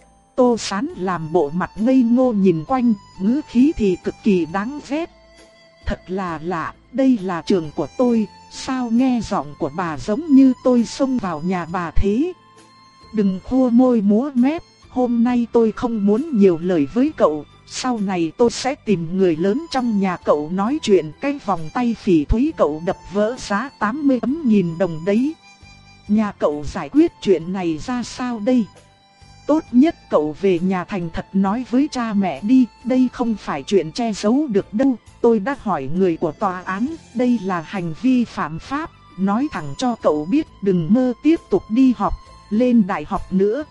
Tô Sán làm bộ mặt ngây ngô nhìn quanh, ngữ khí thì cực kỳ đáng ghét. Thật là lạ, đây là trường của tôi, sao nghe giọng của bà giống như tôi xông vào nhà bà thế? Đừng khua môi múa mép, hôm nay tôi không muốn nhiều lời với cậu, sau này tôi sẽ tìm người lớn trong nhà cậu nói chuyện. Cái vòng tay phỉ thúy cậu đập vỡ giá tám mươi ấm nghìn đồng đấy. Nhà cậu giải quyết chuyện này ra sao đây? Tốt nhất cậu về nhà thành thật nói với cha mẹ đi, đây không phải chuyện che giấu được đâu. Tôi đã hỏi người của tòa án, đây là hành vi phạm pháp, nói thẳng cho cậu biết đừng mơ tiếp tục đi học, lên đại học nữa.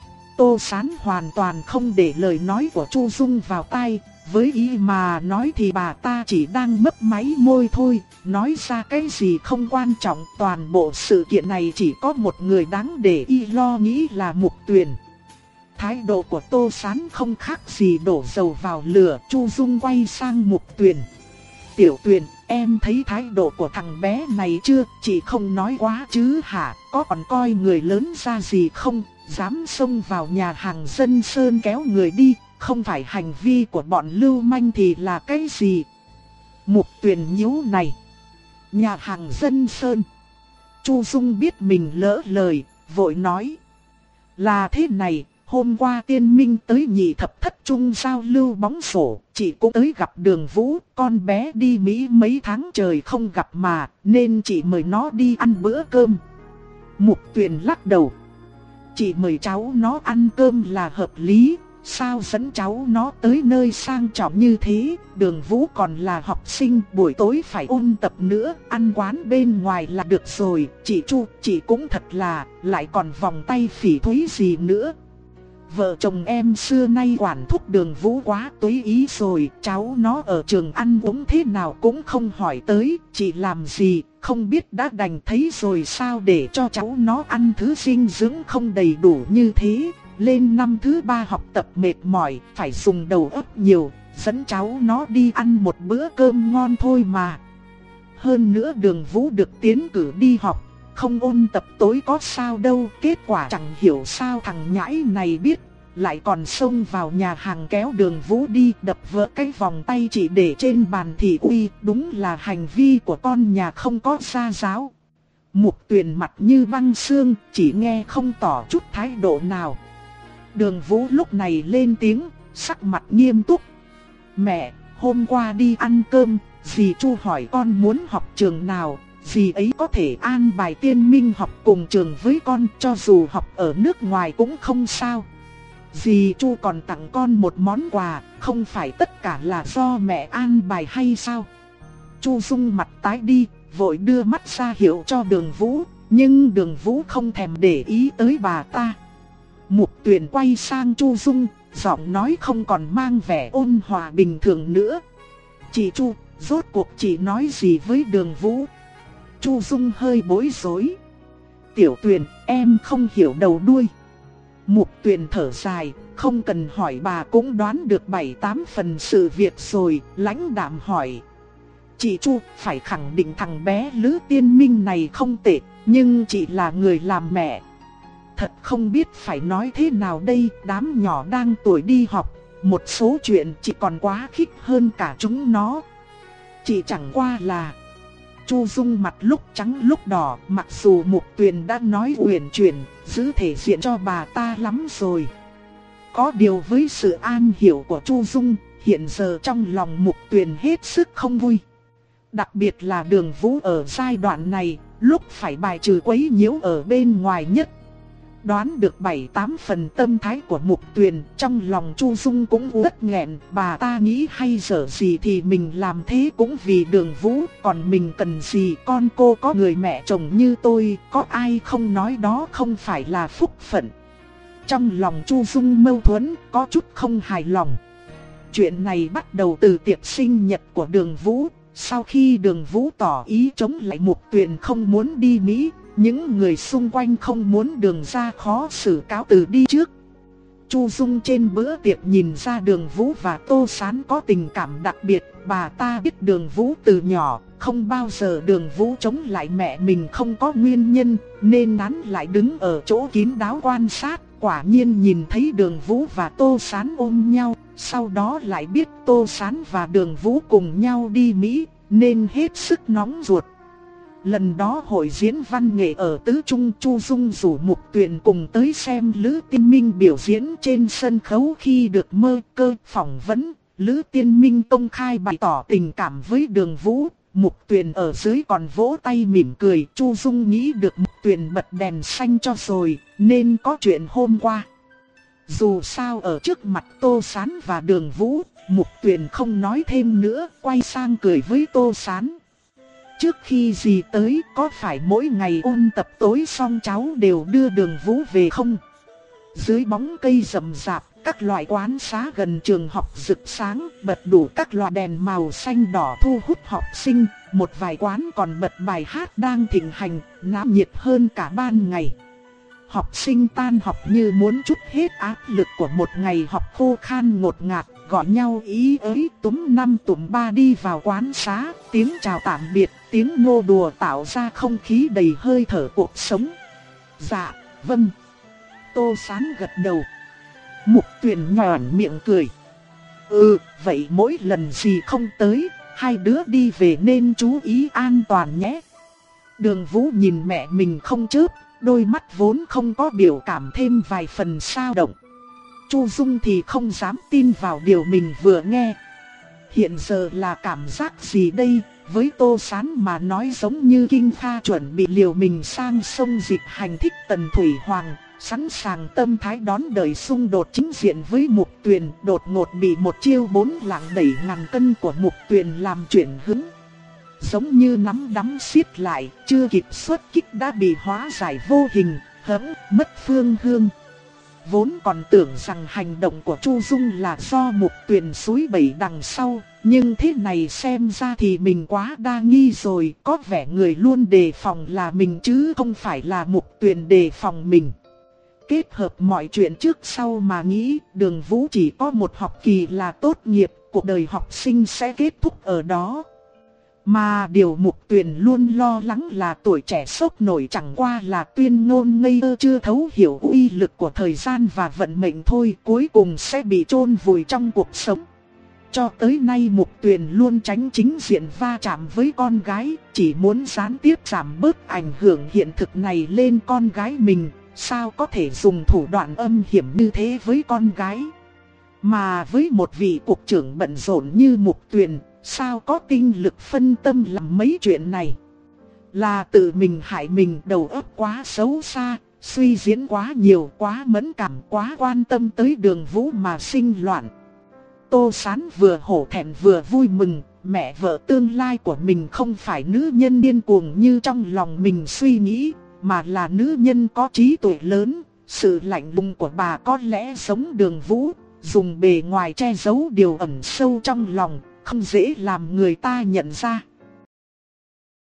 Tô Sán hoàn toàn không để lời nói của Chu Dung vào tai, với ý mà nói thì bà ta chỉ đang mấp máy môi thôi, nói ra cái gì không quan trọng, toàn bộ sự kiện này chỉ có một người đáng để y lo nghĩ là Mục Tuyền. Thái độ của Tô Sán không khác gì đổ dầu vào lửa. Chu Dung quay sang Mục Tuyền. Tiểu Tuyền, em thấy thái độ của thằng bé này chưa? Chị không nói quá chứ hả? Có còn coi người lớn ra gì không? Dám xông vào nhà hàng Dân Sơn kéo người đi, không phải hành vi của bọn lưu manh thì là cái gì? Mục Tuyền nhíu này. Nhà hàng Dân Sơn. Chu Dung biết mình lỡ lời, vội nói. Là thế này, hôm qua Tiên Minh tới nhị thập thất trung giao lưu bóng rổ, chị cũng tới gặp Đường Vũ, con bé đi Mỹ mấy tháng trời không gặp mà, nên chị mời nó đi ăn bữa cơm. Mục Tuyền lắc đầu. Chị mời cháu nó ăn cơm là hợp lý, sao dẫn cháu nó tới nơi sang trọng như thế? Đường Vũ còn là học sinh, buổi tối phải ôn tập nữa, ăn quán bên ngoài là được rồi. Chị Chu, chị cũng thật là, lại còn vòng tay phỉ thúy gì nữa. Vợ chồng em xưa nay quản thúc Đường Vũ quá tùy ý rồi, cháu nó ở trường ăn uống thế nào cũng không hỏi tới, chị làm gì, không biết đã đành thấy rồi sao để cho cháu nó ăn thứ dinh dưỡng không đầy đủ như thế. Lên năm thứ ba học tập mệt mỏi, phải dùng đầu óc nhiều, dẫn cháu nó đi ăn một bữa cơm ngon thôi mà. Hơn nữa Đường Vũ được tiến cử đi học, không ôn tập tối có sao đâu. Kết quả chẳng hiểu sao thằng nhãi này biết, lại còn xông vào nhà hàng kéo Đường Vũ đi, đập vỡ cái vòng tay chỉ để trên bàn thị uy. Đúng là hành vi của con nhà không có gia giáo. Mục Tuyền mặt như băng xương, chỉ nghe không tỏ chút thái độ nào. Đường Vũ lúc này lên tiếng, sắc mặt nghiêm túc. Mẹ, hôm qua đi ăn cơm, dì Chu hỏi con muốn học trường nào, dì ấy có thể an bài Tiên Minh học cùng trường với con, cho dù học ở nước ngoài cũng không sao. Dì Chu còn tặng con một món quà, không phải tất cả là do mẹ an bài hay sao? Chu Dung mặt tái đi, vội đưa mắt ra hiệu cho Đường Vũ, nhưng Đường Vũ không thèm để ý tới bà ta. Mục Tuyền quay sang Chu Dung, giọng nói không còn mang vẻ ôn hòa bình thường nữa. Chị Chu, rốt cuộc chị nói gì với Đường Vũ? Chu Dung hơi bối rối. Tiểu Tuyền, em không hiểu đầu đuôi. Mục Tuyền thở dài, không cần hỏi bà cũng đoán được bảy tám phần sự việc rồi, lãnh đạm hỏi. Chị Chu, phải khẳng định thằng bé Lữ Tiên Minh này không tệ, nhưng chị là người làm mẹ. Thật không biết phải nói thế nào đây, đám nhỏ đang tuổi đi học, một số chuyện chị còn quá khích hơn cả chúng nó. Chị chẳng qua là... Chu Dung mặt lúc trắng lúc đỏ, mặc dù Mục Tuyền đã nói uyển chuyển, giữ thể diện cho bà ta lắm rồi. Có điều với sự an hiểu của Chu Dung, hiện giờ trong lòng Mục Tuyền hết sức không vui. Đặc biệt là Đường Vũ ở giai đoạn này, lúc phải bài trừ quấy nhiễu ở bên ngoài nhất. Đoán được bảy tám phần tâm thái của Mục Tuyền, trong lòng Chu Dung cũng uất nghẹn, bà ta nghĩ hay dở gì thì mình làm thế cũng vì Đường Vũ, còn mình cần gì, con cô có người mẹ chồng như tôi, có ai không nói đó không phải là phúc phận. Trong lòng Chu Dung mâu thuẫn, có chút không hài lòng. Chuyện này bắt đầu từ tiệc sinh nhật của Đường Vũ, sau khi Đường Vũ tỏ ý chống lại Mục Tuyền không muốn đi Mỹ, những người xung quanh không muốn Đường ra khó xử cáo từ đi trước. Chu Dung trên bữa tiệc nhìn ra Đường Vũ và Tô Sán có tình cảm đặc biệt, bà ta biết Đường Vũ từ nhỏ, không bao giờ Đường Vũ chống lại mẹ mình không có nguyên nhân, nên nán lại đứng ở chỗ kín đáo quan sát. Quả nhiên nhìn thấy Đường Vũ và Tô Sán ôm nhau, sau đó lại biết Tô Sán và Đường Vũ cùng nhau đi Mỹ, nên hết sức nóng ruột. Lần đó hội diễn văn nghệ ở Tứ Trung, Chu Dung rủ Mục Tuyền cùng tới xem Lữ Tiên Minh biểu diễn trên sân khấu. Khi được mơ cơ phỏng vấn, Lữ Tiên Minh công khai bày tỏ tình cảm với Đường Vũ. Mục Tuyền ở dưới còn vỗ tay mỉm cười. Chu Dung nghĩ được Mục Tuyền bật đèn xanh cho rồi, nên có chuyện hôm qua. Dù sao ở trước mặt Tô Sán và Đường Vũ, Mục Tuyền không nói thêm nữa, quay sang cười với Tô Sán. Trước khi dì tới, có phải mỗi ngày ôn tập tối xong cháu đều đưa Đường Vũ về không? Dưới bóng cây rậm rạp, các loại quán xá gần trường học rực sáng, bật đủ các loại đèn màu xanh đỏ thu hút học sinh. Một vài quán còn bật bài hát đang thịnh hành, náo nhiệt hơn cả ban ngày. Học sinh tan học như muốn trút hết áp lực của một ngày học khô khan ngột ngạt, gọi nhau ý ới túm năm túm ba đi vào quán xá. Tiếng chào tạm biệt, tiếng nô đùa tạo ra không khí đầy hơi thở cuộc sống. Dạ, vâng. Tô Sán gật đầu. Mục Tuyền nhòn miệng cười. Ừ, vậy mỗi lần gì không tới, hai đứa đi về nên chú ý an toàn nhé. Đường Vũ nhìn mẹ mình không chớp, đôi mắt vốn không có biểu cảm thêm vài phần sao động. Chu Dung thì không dám tin vào điều mình vừa nghe. Hiện giờ là cảm giác gì đây? Với Tô Sán mà nói giống như Kinh Kha chuẩn bị liều mình sang sông Dịch Hành thích Tần Thủy Hoàng, sẵn sàng tâm thái đón đời xung đột chính diện với Mục Tuyền. Đột ngột bị một chiêu bốn lạng đẩy ngàn cân của Mục Tuyền làm chuyển hướng. Giống như nắm đấm siết lại, chưa kịp xuất kích đã bị hóa giải vô hình, hẫng mất phương hướng. Vốn còn tưởng rằng hành động của Chu Dung là do Mục Tuyền xúi bẩy đằng sau, nhưng thế này xem ra thì mình quá đa nghi rồi. Có vẻ người luôn đề phòng là mình chứ không phải là Mục Tuyền đề phòng mình. Kết hợp mọi chuyện trước sau mà nghĩ, Đường Vũ chỉ có một học kỳ là tốt nghiệp, cuộc đời học sinh sẽ kết thúc ở đó. Mà điều Mục Tuyền luôn lo lắng là tuổi trẻ sốc nổi chẳng qua là tuyên ngôn ngây thơ chưa thấu hiểu uy lực của thời gian và vận mệnh thôi, cuối cùng sẽ bị chôn vùi trong cuộc sống. cho tới nay Mục Tuyền luôn tránh chính diện va chạm với con gái, chỉ muốn gián tiếp giảm bớt ảnh hưởng hiện thực này lên con gái mình, sao có thể dùng thủ đoạn âm hiểm như thế với con gái. Mà với một vị cục trưởng bận rộn như Mục Tuyền, sao có tinh lực phân tâm làm mấy chuyện này. Là tự mình hại mình, đầu óc quá xấu xa, suy diễn quá nhiều, quá mẫn cảm, quá quan tâm tới Đường Vũ mà sinh loạn. Tô Sán vừa hổ thẹn vừa vui mừng, mẹ vợ tương lai của mình không phải nữ nhân điên cuồng như trong lòng mình suy nghĩ, mà là nữ nhân có trí tuệ lớn. Sự lạnh lùng của bà có lẽ giống Đường Vũ, dùng bề ngoài che giấu điều ẩn sâu trong lòng, không dễ làm người ta nhận ra.